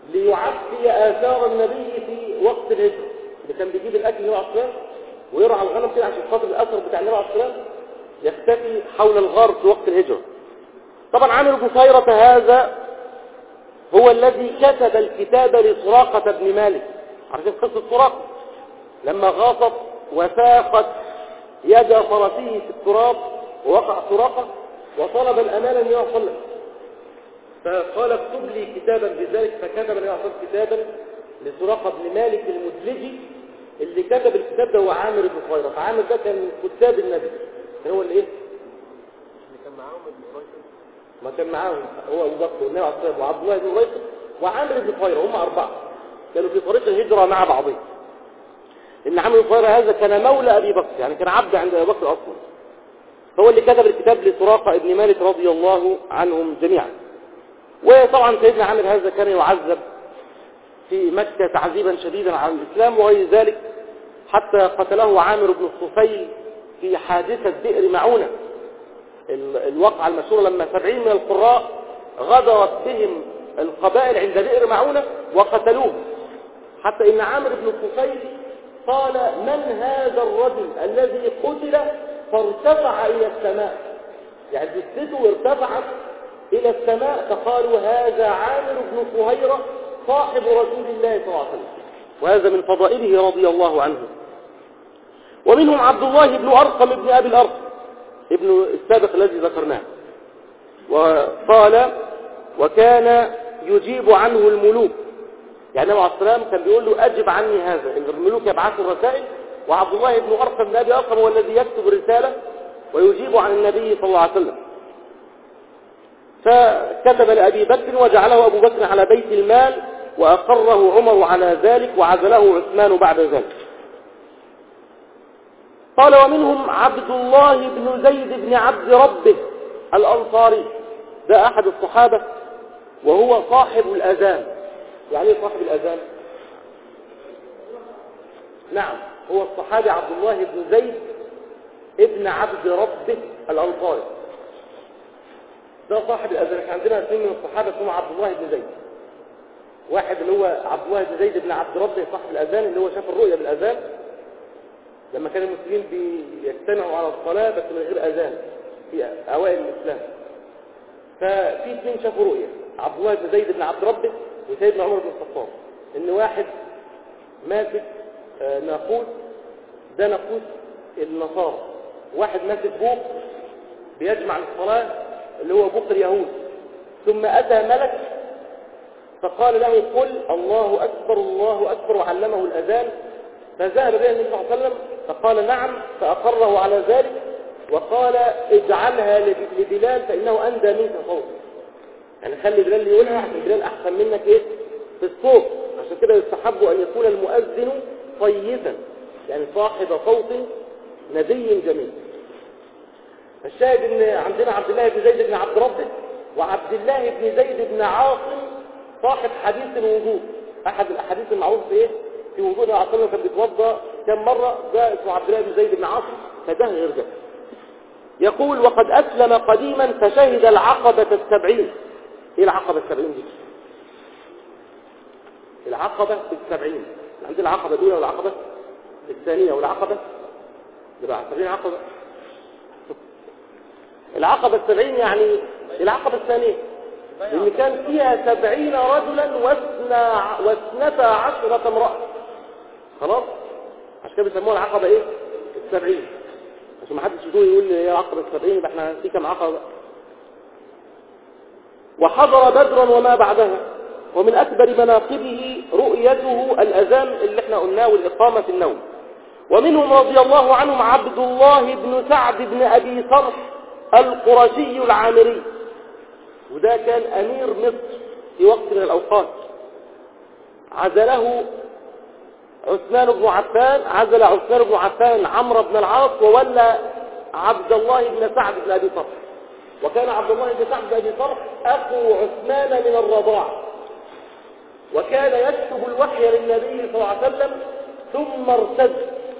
ليعفي آثار النبي في وقت الهجرة، اللي كان بيجيب الأكل اللي هو عليه السلام ويرعى الغنم كده عشان خاطر الأثر بتاع النبي عليه السلام يختفي حول الغار في وقت الهجرة. طبعا عامر بن فهيرة هذا هو الذي كتب الكتاب لسراقة بن مالك. عارفين قصة سراقة لما غاصت وساقت يد فرسه في التراب ووقع سراقة وطلب الأمان النبي صلى الله عليه وسلم، فقال اكتب لي كتابا بذلك، فكتب النبي صلى الله عليه وسلم كتابا لسراقة بن مالك المدلجي. اللي كتب الكتاب ده هو عامر بن فهيرة. فعامر ده كان من كتاب النبي، كان هو الايه اللي كان معاهم ابن قريش، ما كان معاهم هو ابو بكر والنبي عليه الصلاه والسلام وعبد الله بن قريش وعامر بن فهيرة، هم اربعه كانوا في طريق الهجره مع بعضهم. ان عامر بن فهيرة هذا كان مولى ابي بكر، يعني كان عبد عند ابي بكر اصلا، هو اللي كتب الكتاب لسراقة ابن مالك رضي الله عنهم جميعا. وطبعا سيدنا عامر هذا كان يعذب في مكة تعذيبا شديدا على الإسلام وغير ذلك، حتى قتله عامر بن الطفيل في حادثة بئر معونة، الوقعة المشهورة لما سبعين من القراء غدرت بهم القبائل عند بئر معونة وقتلوه، حتى إن عامر بن الطفيل قال من هذا الرجل الذي قتل فارتفع إلى السماء، يعني جثته ارتفعت إلى السماء، فقالوا هذا عامر بن فهيرة صاحب رسول الله صلى الله عليه وسلم، وهذا من فضائله رضي الله عنه. ومنهم عبد الله بن أرقم ابن أبي الأرقم ابن السابق الذي ذكرناه، وقال وكان يجيب عنه الملوك، يعني النبي عليه السلام كان بيقول له أجب عني هذا، الملوك يبعثوا الرسائل، وعبد الله بن أرقم بن أبي أرقم هو الذي يكتب الرسالة ويجيب عن النبي صلى الله عليه وسلم. فكتب لأبي بكر وجعله أبو بكر على بيت المال، وأقره عمر على ذلك وعزله عثمان بعد ذلك. قال ومنهم عبد الله بن زيد بن عبد ربه الأنصاري، ده أحد الصحابة وهو صاحب الأذان. يعني ايه صاحب الأذان؟ نعم، هو الصحابي عبد الله بن زيد ابن عبد ربه الأنصاري، ده صاحب الأذان. احنا عندنا اثنين من الصحابة اسمه عبد الله بن زيد، واحد اللي هو عبد الله بن زيد بن عبد ربه صاحب الأذان اللي هو شاف الرؤيا بالأذان لما كان المسلمين بيجتمعوا على الصلاة بس من غير أذان في أوائل الإسلام. ففي اثنين شافوا رؤيا، عبد الله بن زيد بن عبد ربه وسيدنا عمر بن الخطاب، ان واحد ماسك ناقوس، ده ناقوس النصارى، واحد ماسك بوق بيجمع الصلاة اللي هو بوق اليهود، ثم أتى ملك فقال له قل الله أكبر الله أكبر وعلمه الأذان، فذهب به النبي صلى الله عليه وسلم فقال نعم، فأقره على ذلك وقال اجعلها لبلال فإنه أندى منك صوت، يعني خلي بلال اللي يقولها عشان بلال أحسن منك إيه في الصوت، عشان كده يستحب أن يكون المؤذن صيتا، يعني صاحب صوت ندي جميل. الشاهد ان عندنا عبد الله بن زيد بن عبد ربه وعبد الله بن زيد بن عاصم صاحب حديث الوضوء، احد الاحاديث المعروف في ايه في وضوء النبي عليه الصلاه كان بيتوضا كم مره، ده اسمه عبد الله بن زيد بن عاصم، فده غير ده. يقول وقد اسلم قديما فشهد العقبه السبعين. ايه العقبه السبعين دي؟ العقبه السبعين، عندنا العقبه الاولى والعقبه الثانيه والعقبه يبقى سبعين عقبه. العقبة السبعين يعني العقبة الثانية اللي كان فيها سبعين رجلا واثنى واثنتا عشرة امرأة، خلاص عشان كده بيسموها العقبة ايه السبعين، عشان ما حدش يقول يقول لي هي العقبة السبعين يبقى احنا في كم عقبة. وحضر بدرا وما بعدها، ومن أكبر مناقبه رؤيته الأذان اللي احنا قلناه والإقامة في النوم. ومنهم رضي الله عنهم عبد الله بن سعد بن أبي صرح القرشي العامري، وده كان أمير مصر في وقت من الأوقات، عزله عثمان بن عفان، عزل عثمان بن عفان عمرو بن العاص وولى عبد الله بن سعد بن أبي صرح، وكان عبد الله بن سعد بن أبي صرح أخو عثمان من الرضاعة، وكان يكتب الوحي للنبي صلى الله عليه وسلم ثم ارتد،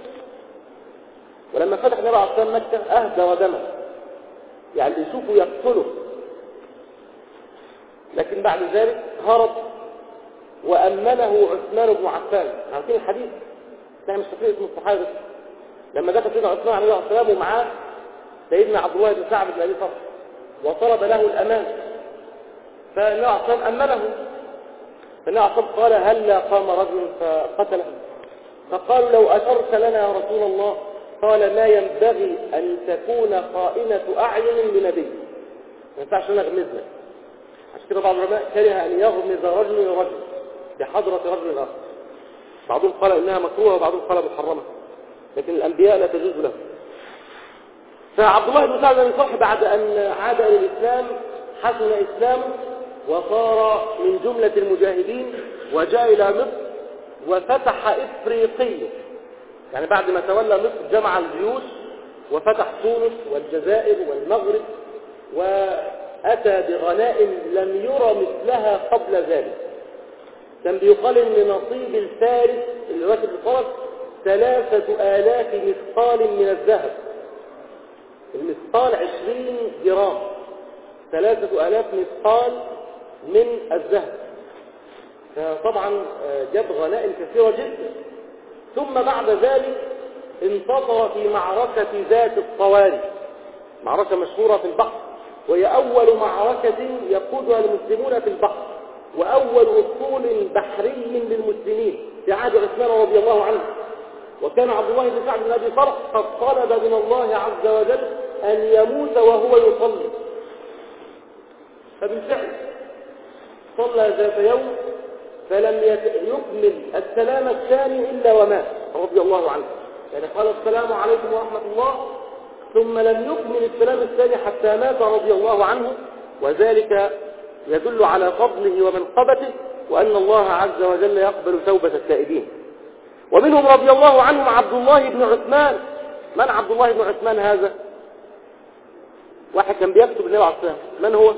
ولما فتح النبي عليه الصلاة والسلام مكة أهدى ودمه، يعني اللي يشوفه يقتله، لكن بعد ذلك هرب وأمنه عثمان بن عفان. عارفين الحديث؟ احنا مش فاكرين اسم الصحابي بس. لما دخل سيدنا عثمان عليه الصلاة والسلام ومعاه سيدنا عبد الله بن سعد بن أبي وقاص وطلب له الأمان، فالنبي عليه الصلاة والسلام أمنه. فالنبي عليه الصلاة والسلام قال هلا قام رجل فقتله، فقالوا لو أشرت لنا يا رسول الله، قال ما ينبغي أن تكون قائمة أعين لنبي، ما ينفعش لنا غمزنا. عشان كده بعض العلماء كره أن يغمز رجل رجل بحضرة رجل آخر، بعضهم قال إنها مكروهة وبعضهم قال محرمة، لكن الأنبياء لا تجوز لهم. فعبد الله بن سعد بن صالح بعد أن عاد إلى الإسلام حسن إسلامه وصار من جملة المجاهدين، وجاء إلى مصر وفتح إفريقية. يعني بعد ما تولى مصر جمع الجيوش وفتح تونس والجزائر والمغرب، وأتى بغنائم لم يرى مثلها قبل ذلك. كان بيقال ان نصيب الفارس اللي راكب الفرس ثلاثة آلاف مثقال من الذهب. المثقال عشرين جرام، ثلاثة آلاف مثقال من الذهب. فطبعا جاب غنائم كثيرة جدا. ثم بعد ذلك انتصر في معركة ذات الطوارئ، معركة مشهورة في البحر، وهي أول معركة يقودها المسلمون في البحر، وأول أسطول بحري للمسلمين في عهد عثمان رضي الله عنه. وكان عبد الله بن سعد بن أبي فرح قد طلب من الله عز وجل أن يموت وهو يصلي، فبالفعل صلى ذات يوم فلم يكمل السلام الثاني إلا ومات رضي الله عنه. يعني قال السلام عليكم ورحمة الله، ثم لم يكمل السلام الثاني حتى مات رضي الله عنه. وذلك يدل على فضله ومنقبته، وأن الله عز وجل يقبل توبة التائبين. ومنهم رضي الله عنهم عبد الله بن عثمان. من عبد الله بن عثمان هذا؟ واحد كان بيكتب النبي عليه الصلاة والسلام. من هو؟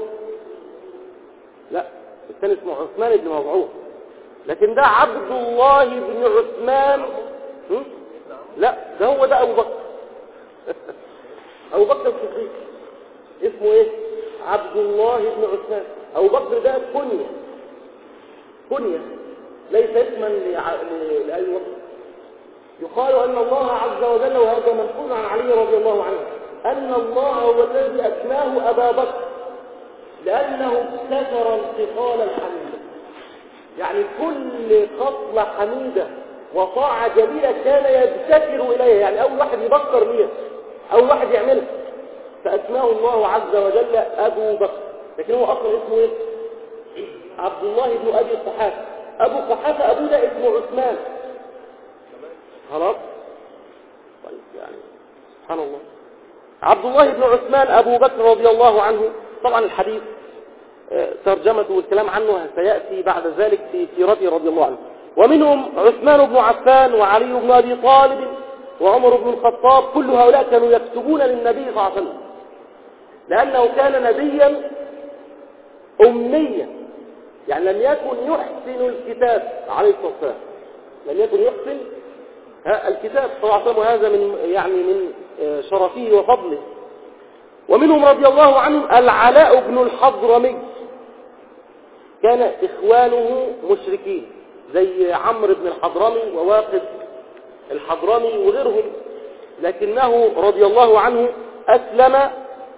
لا، الثاني اسمه عثمان بن مظعون، لكن ده عبد الله بن عثمان. لا، ده هو ده أبو بكر. أبو بكر الصديق اسمه ايه؟ عبد الله بن عثمان. أبو بكر ده كنية، كنية ليس اسما لأي وقت. يقال أن الله عز وجل، وهذا منقول عن علي رضي الله عنه، أن الله هو الذي أسماه أبا بكر لأنه ابتكر الخصال الحميدة. يعني كل خصلة حميدة وطاعة جميلة كان يبتكر إليها، يعني أول واحد يبكر بيها، أول واحد يعملها، فأسماه الله عز وجل أبو بكر. لكن هو أصلا اسمه إيه؟ عبد الله بن أبي قحافة. أبو قحافة أبوه ده اسمه عثمان. خلاص؟ طيب يعني سبحان الله. عبد الله بن عثمان أبو بكر رضي الله عنه. طبعا الحديث ترجمته والكلام عنه سيأتي بعد ذلك في سيرته رضي الله عنه. ومنهم عثمان بن عفان وعلي بن أبي طالب وعمر بن الخطاب. كل هؤلاء كانوا يكتبون للنبي صلى الله عليه وسلم، لأنه كان نبيا أميا، يعني لم يكن يحسن الكتاب عليه الصلاة والسلام، لم يكن يحسن الكتاب صلى الله عليه وسلم، وهذا من يعني من شرفه وفضله. ومنهم رضي الله عنهم العلاء بن الحضرمي. كان إخوانه مشركين زي عمرو بن الحضرمي وواقد الحضرمي وغيرهم، لكنه رضي الله عنه أسلم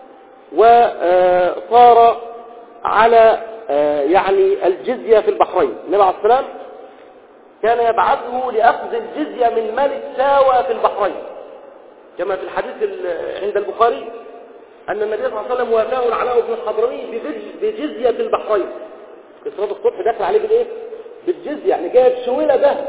وصار على يعني الجزية في البحرين. النبي عليه السلام كان يبعثه لأخذ الجزية من ملك ساوى في البحرين، كما في الحديث عند البخاري أن النبي صلى الله عليه وسلم وافاه العلاء بن الحضرمي بجزية في البحرين. في صلاة الصبح دخل عليه بالإيه؟ بالجزية، يعني جايب شويلة ذهب،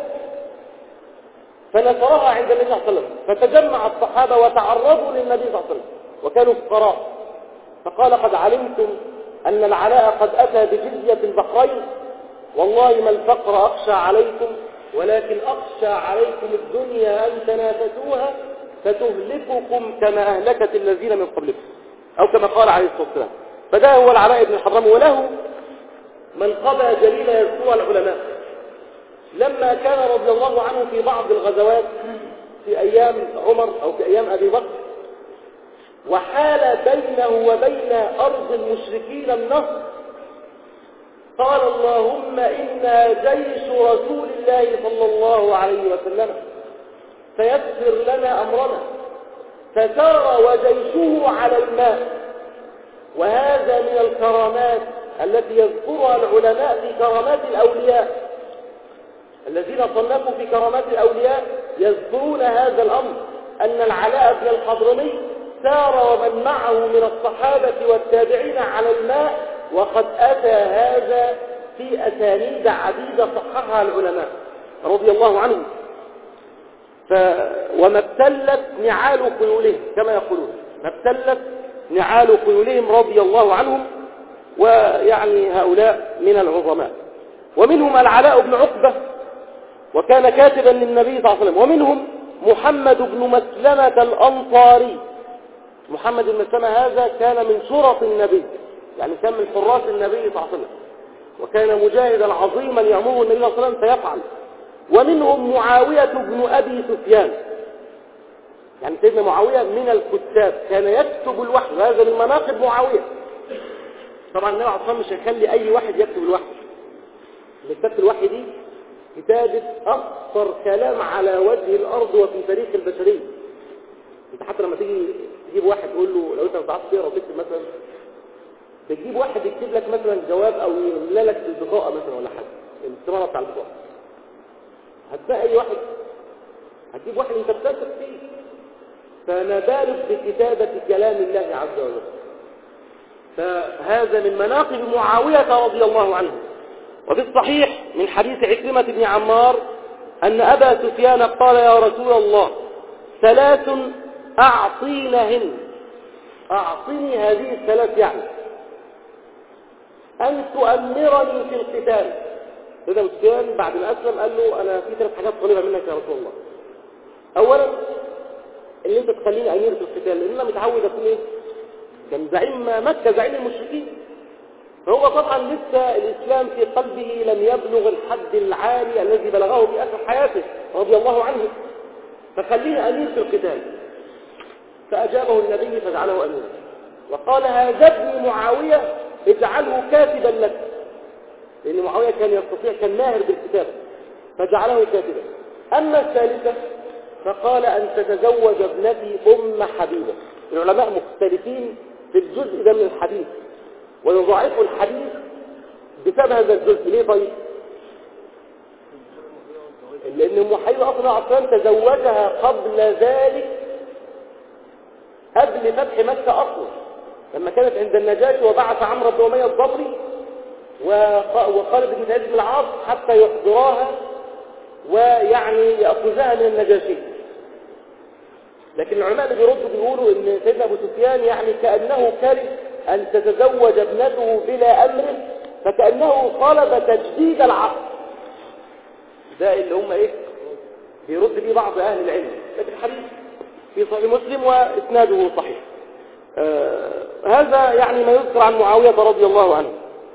فنشرها عند النبي صلى الله عليه وسلم، فتجمع الصحابة وتعرضوا للنبي صلى الله عليه وسلم وكانوا فقراء، فقال قد علمتم أن العلاء قد أتى بجزية البحرين، والله ما الفقر أخشى عليكم، ولكن أخشى عليكم الدنيا أن تنافسوها فتهلككم كما أهلكت الذين من قبلكم، أو كما قال عليه الصلاة والسلام. فده هو العلاء بن الحضرمي، وله منقبة جليلة يذكرها العلماء. لما كان رضي الله عنه في بعض الغزوات في أيام عمر أو في أيام أبي بكر، وحال بينه وبين أرض المشركين النهر، قال اللهم إنا جيش رسول الله صلى الله عليه وسلم فيسر لنا أمرنا، فسار وجيشه على الماء. وهذا من الكرامات التي يذكرها العلماء في كرامات الأولياء. الذين صنفوا في كرامات الأولياء يذكرون هذا الأمر، أن العلاء بن الحضرمي سار ومن معه من الصحابة والتابعين على الماء، وقد أتى هذا في أسانيد عديدة صححها العلماء رضي الله عنهم. ف... وما ابتلت نعال خيولهم كما يقولون، ما ابتلت نعال خيولهم رضي الله عنهم. ويعني هؤلاء من العظماء. ومنهم العلاء بن عقبة، وكان كاتبا للنبي صلى الله عليه وسلم. ومنهم محمد بن مسلمة الأنصاري. محمد بن مسلمة هذا كان من شرط النبي، يعني كان من حراس النبي صلى الله عليه وسلم، وكان مجاهدا عظيما يأمره النبي صلى الله عليه وسلم فيفعل. ومنهم معاوية بن أبي سفيان، يعني سيدنا معاوية من الكتاب، كان يكتب الوحي، وهذا من مناقب معاوية. طبعا النبي عليه الصلاة والسلام مش هيخلي أي واحد يكتب الوحي. كتابة الوحي دي كتابة أكثر كلام على وجه الأرض وفي تاريخ البشرية. أنت حتى لما تيجي تجيب واحد تقول له لو أنت ما بتعرفش تقرا وتكتب مثلا، تجيب واحد يكتب لك مثلا جواب أو يملى لك البطاقة مثلا ولا حاجة، الاستمارة بتاع البطاقة، هتلاقي أي واحد، هتجيب واحد أنت بتثق فيه. فما بالك بكتابة كلام الله عز وجل. فهذا من مناقب معاوية رضي الله عنه. وفي الصحيح من حديث عكرمة بن عمار أن أبا سفيان قال يا رسول الله ثلاث أعطينهن، أعطني هذه الثلاث، يعني أن تؤمرني في القتال. سيدنا أبو سفيان بعد ما أسلم قال له أنا في ثلاث حاجات طالبة منك يا رسول الله. أولا اللي أنت تخليني أمير في القتال، لأن أنا متعود أكون إيه؟ كان زعيم مكة، زعيم المشركين، فهو طبعا لسه الإسلام في قلبه لم يبلغ الحد العالي الذي بلغه في آخر حياته رضي الله عنه، فخليه أمير في القتال. فأجابه النبي فجعله أميرا، وقال هذا ابن معاوية اجعله كاتبا لك، لأن معاوية كان يستطيع، كان ماهر بالكتابة، فجعله كاتبا. أما الثالثة فقال أن تتزوج ابنتي أم حبيبة. العلماء مختلفين في الجزء ده من الحديث، ويضاعفوا الحديث بسبب هذا الجزء. ليه طيب؟ لأن أم حبيبة أصلا أصلا تزوجها قبل ذلك، قبل فتح مكة أصلا، لما كانت عند النجاشي وبعث عمرو بن أمية الضبري وخالد بن سعيد بن العاص حتى يحضراها ويعني يأخذها من النجاشي. لكن العلماء اللي بيردوا بيقولوا ان سيدنا ابو سفيان يعني كأنه كره ان تتزوج ابنته بلا امره، فكأنه طلب تجديد العقد. ده اللي هم ايه بيرد بيه بعض اهل العلم. لكن الحديث في صحيح مسلم واسناده صحيح. آه هذا يعني ما يذكر عن معاوية رضي الله عنه.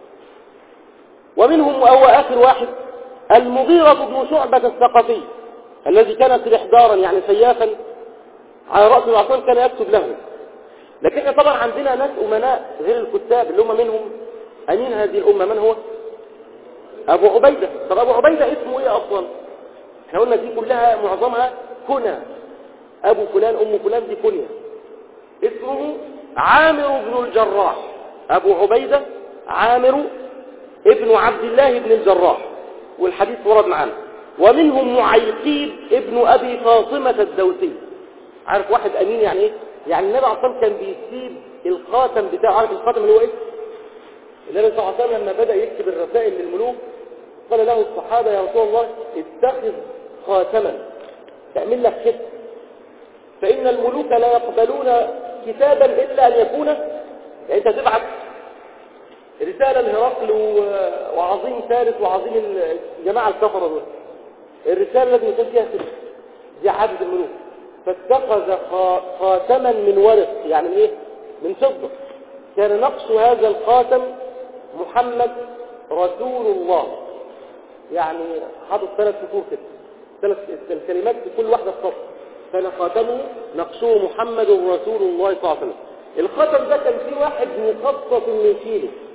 ومنهم وهو اخر واحد المغيرة بن شعبة الثقفي، الذي كان سلحدارا يعني سيافا على رأس العصر، كان يكتب له. لكن احنا طبعا عندنا ناس أمناء غير الكتاب اللي هم منهم أمين هذه الأمة. من هو؟ أبو عبيدة. طب أبو عبيدة اسمه إيه أصلا؟ احنا قلنا دي كلها معظمها كنى، أبو فلان أم فلان، دي كنية. اسمه عامر بن الجراح. أبو عبيدة عامر ابن عبد الله بن الجراح، والحديث ورد معنا. ومنهم معيقيب ابن أبي فاطمة الدوسي. عارف واحد أمين يعني إيه؟ يعني النبي عليه الصلاة والسلام كان بيسيب الخاتم بتاعه. عارف الخاتم اللي هو إيه؟ النبي صلى الله عليه وسلم لما بدأ يكتب الرسائل للملوك قال له الصحابة يا رسول الله اتخذ خاتما تعمل لك ختم، فإن الملوك لا يقبلون كتابا إلا أن يكون، يعني أنت تبعت رسالة لهرقل وعظيم ثالث وعظيم الجماعة الكفرة دول، الرسالة لازم يكون فيها ختم، دي عادة الملوك. فاتخذ خاتما من ورق، يعني من ايه؟ من فضة. كان نقش هذا الخاتم محمد رسول الله، يعني حاطط ثلاث سطور كده، ثلاث الكلمات في كل واحدة سطر. كان خاتمه نقشه محمد رسول الله صلى الله عليه وسلم. الخاتم ده كان فيه واحد مخصص انه يشيله،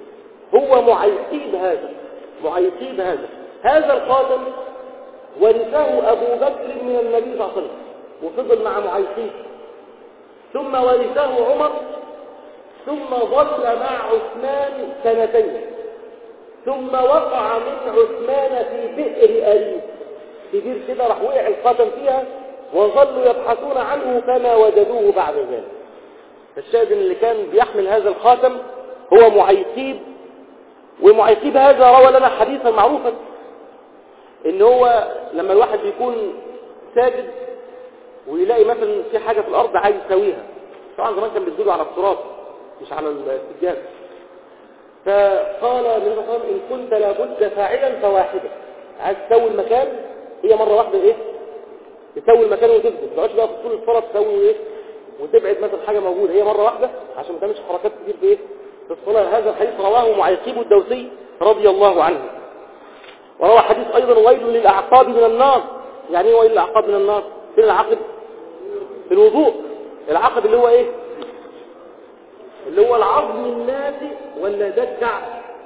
هو معيقيب هذا معيقيب هذا هذا الخاتم ورثه أبو بكر من النبي صلى الله عليه وسلم وفضل مع معيقيب، ثم ورثه عمر، ثم ظل مع عثمان سنتين، ثم وقع من عثمان في بئر أريس، في بئر كده راح وقع الخاتم فيها، وظلوا يبحثون عنه فما وجدوه بعد ذلك. فالشاهد اللي كان بيحمل هذا الخاتم هو معيقيب. ومعيقيب هذا روى لنا حديثا معروفا ان هو لما الواحد بيكون ساجد ويلاقي مثلا في حاجة في الارض عايز يسويها، طبعا زمان كان بيسجدوا على التراب مش على السجاد، فقال النبي صلى الله عليه وسلم ان كنت لابد فاعلا فواحدة، عايز تسوي المكان هي مرة واحدة ايه تسوي المكان وتسجد، ما تقعدش بقى في طول الصلاة تسوي ايه وتبعد مثلا حاجة موجودة، هي مرة واحدة عشان ما تعملش حركات كتير في ايه في الصلاة. هذا الحديث رواه معيقيب الدوسي رضي الله عنه. وروى حديث ايضا ويل للاعقاب من النار. يعني ايه ويل للاعقاب من النار؟ فين العقب؟ في الوضوء. العقب اللي هو ايه؟ اللي هو العظم الناتئ ولا ده الكعب؟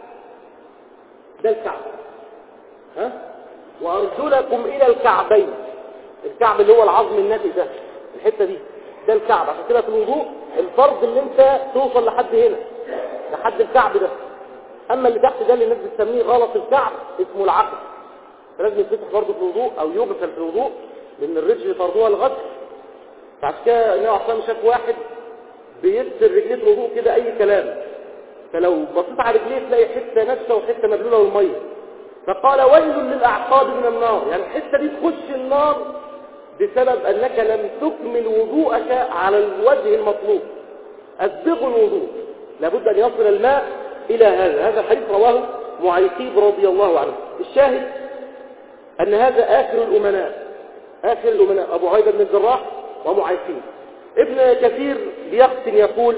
ده الكعب. ها؟ وارجلكم الى الكعبين. الكعب اللي هو العظم الناتئ ده، الحته دي ده الكعب. عشان كده في الوضوء الفرض اللي انت توصل لحد هنا لحد الكعب ده، اما اللي تحت ده اللي الناس بتسميه غلط الكعب اسمه العقب. فلازم يتفتح برضه في الوضوء او يغسل في الوضوء لان الرجل فرضها الغسل. فعشان كده النبي عليه الصلاه والسلام شاف واحد بيغسل رجليه في الوضوء كده اي كلام، فلو بصيت على رجليه تلاقي حته ناشفه وحته مبلوله بالميه، فقال ويل للاعقاب من النار. يعني الحته دي تخش النار بسبب انك لم تكمل وضوءك على الوجه المطلوب. اسبغ الوضوء، لابد ان يصل الماء الى هذا. هذا الحديث رواه معيقيب رضي الله عنه. الشاهد ان هذا اخر الامناء اخر الامناء ابو عبيده بن الجراح ومعيقيب. ابن كثير بيختم يقول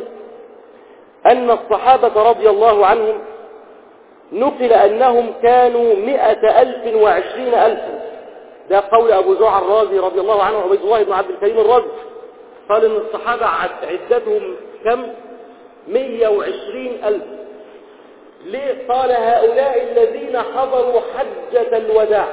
ان الصحابه رضي الله عنهم نقل انهم كانوا مئة الف وعشرين الفا. ده قول ابو زرع الرازي رضي الله عنه وعبيد الله بن عبد الكريم الرازي، قال ان الصحابه عدتهم كم؟ مئة وعشرين الف. ليه؟ قال هؤلاء الذين حضروا حجة الوداع،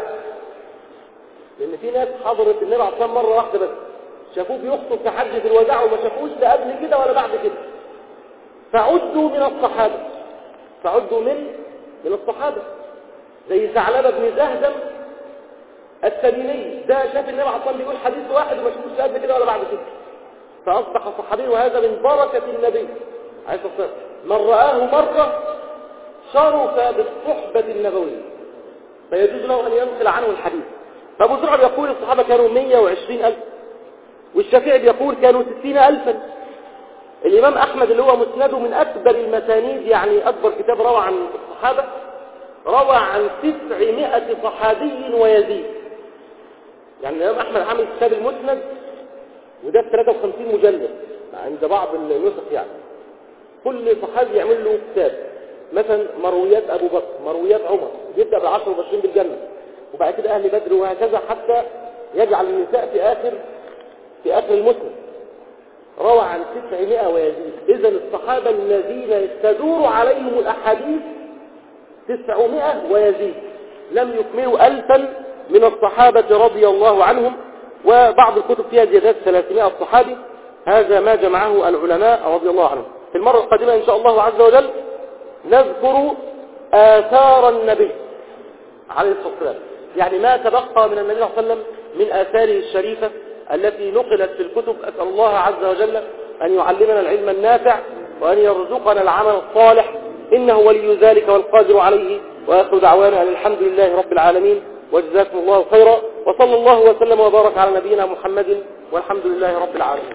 لان في ناس حضرت النبي عليه الصلاه والسلام مره واحده بس، شافوه بيخطب في حجة الوداع وما شافوش لا قبل كده ولا بعد كده، فعدوا من الصحابه فعدوا من من الصحابه زي ثعلبه بن زهدم التميمي، ده شاف النبي عليه الصلاه والسلام بيقول حديث واحد وما شافوش لا قبل كده ولا بعد كده، فاصبح صحابي. وهذا من بركه النبي عليه الصلاه والسلام، من رآه مره شرف بالصحبه النبويه فيجوز له ان ينقل عنه الحديث. فابو زرع يقول الصحابه كانوا مئة وعشرين الف، والشافعي بيقول كانوا ستين الفا. الامام احمد اللي هو مسنده من اكبر المسانيد، يعني اكبر كتاب روى عن الصحابه، روى عن تسعمائة صحابي ويزيد. يعني الامام احمد عامل كتاب المسند وده في ثلاثة وخمسين مجلد عند بعض النسخ، يعني كل صحابي يعمل له كتاب، مثلا مرويات ابو بكر، مرويات عمر، يبدا بالعشر وبعشرين بالجنه، وبعد كده اهل بدر، وهكذا حتى يجعل النساء في اخر في اخر المسند. روى عن تسعمائة ويزيد. اذا الصحابه الذين تدور عليهم الاحاديث تسعمائة ويزيد، لم يكملوا ألفا من الصحابة رضي الله عنهم. وبعض الكتب فيها زيادات ثلاثمائة صحابي. هذا ما جمعه العلماء رضي الله عنهم. في المرة القادمة إن شاء الله عز وجل نذكر آثار النبي عليه الصلاة والسلام، يعني ما تبقى من النبي صلى الله عليه وسلم من آثاره الشريفة التي نقلت في الكتب. أسأل الله عز وجل أن يعلمنا العلم النافع وأن يرزقنا العمل الصالح، إنه ولي ذلك والقادر عليه. وآخر دعوانا أن الحمد لله رب العالمين، وجزاكم الله خيرا، وصلى الله وسلم وبارك على نبينا محمد، والحمد لله رب العالمين.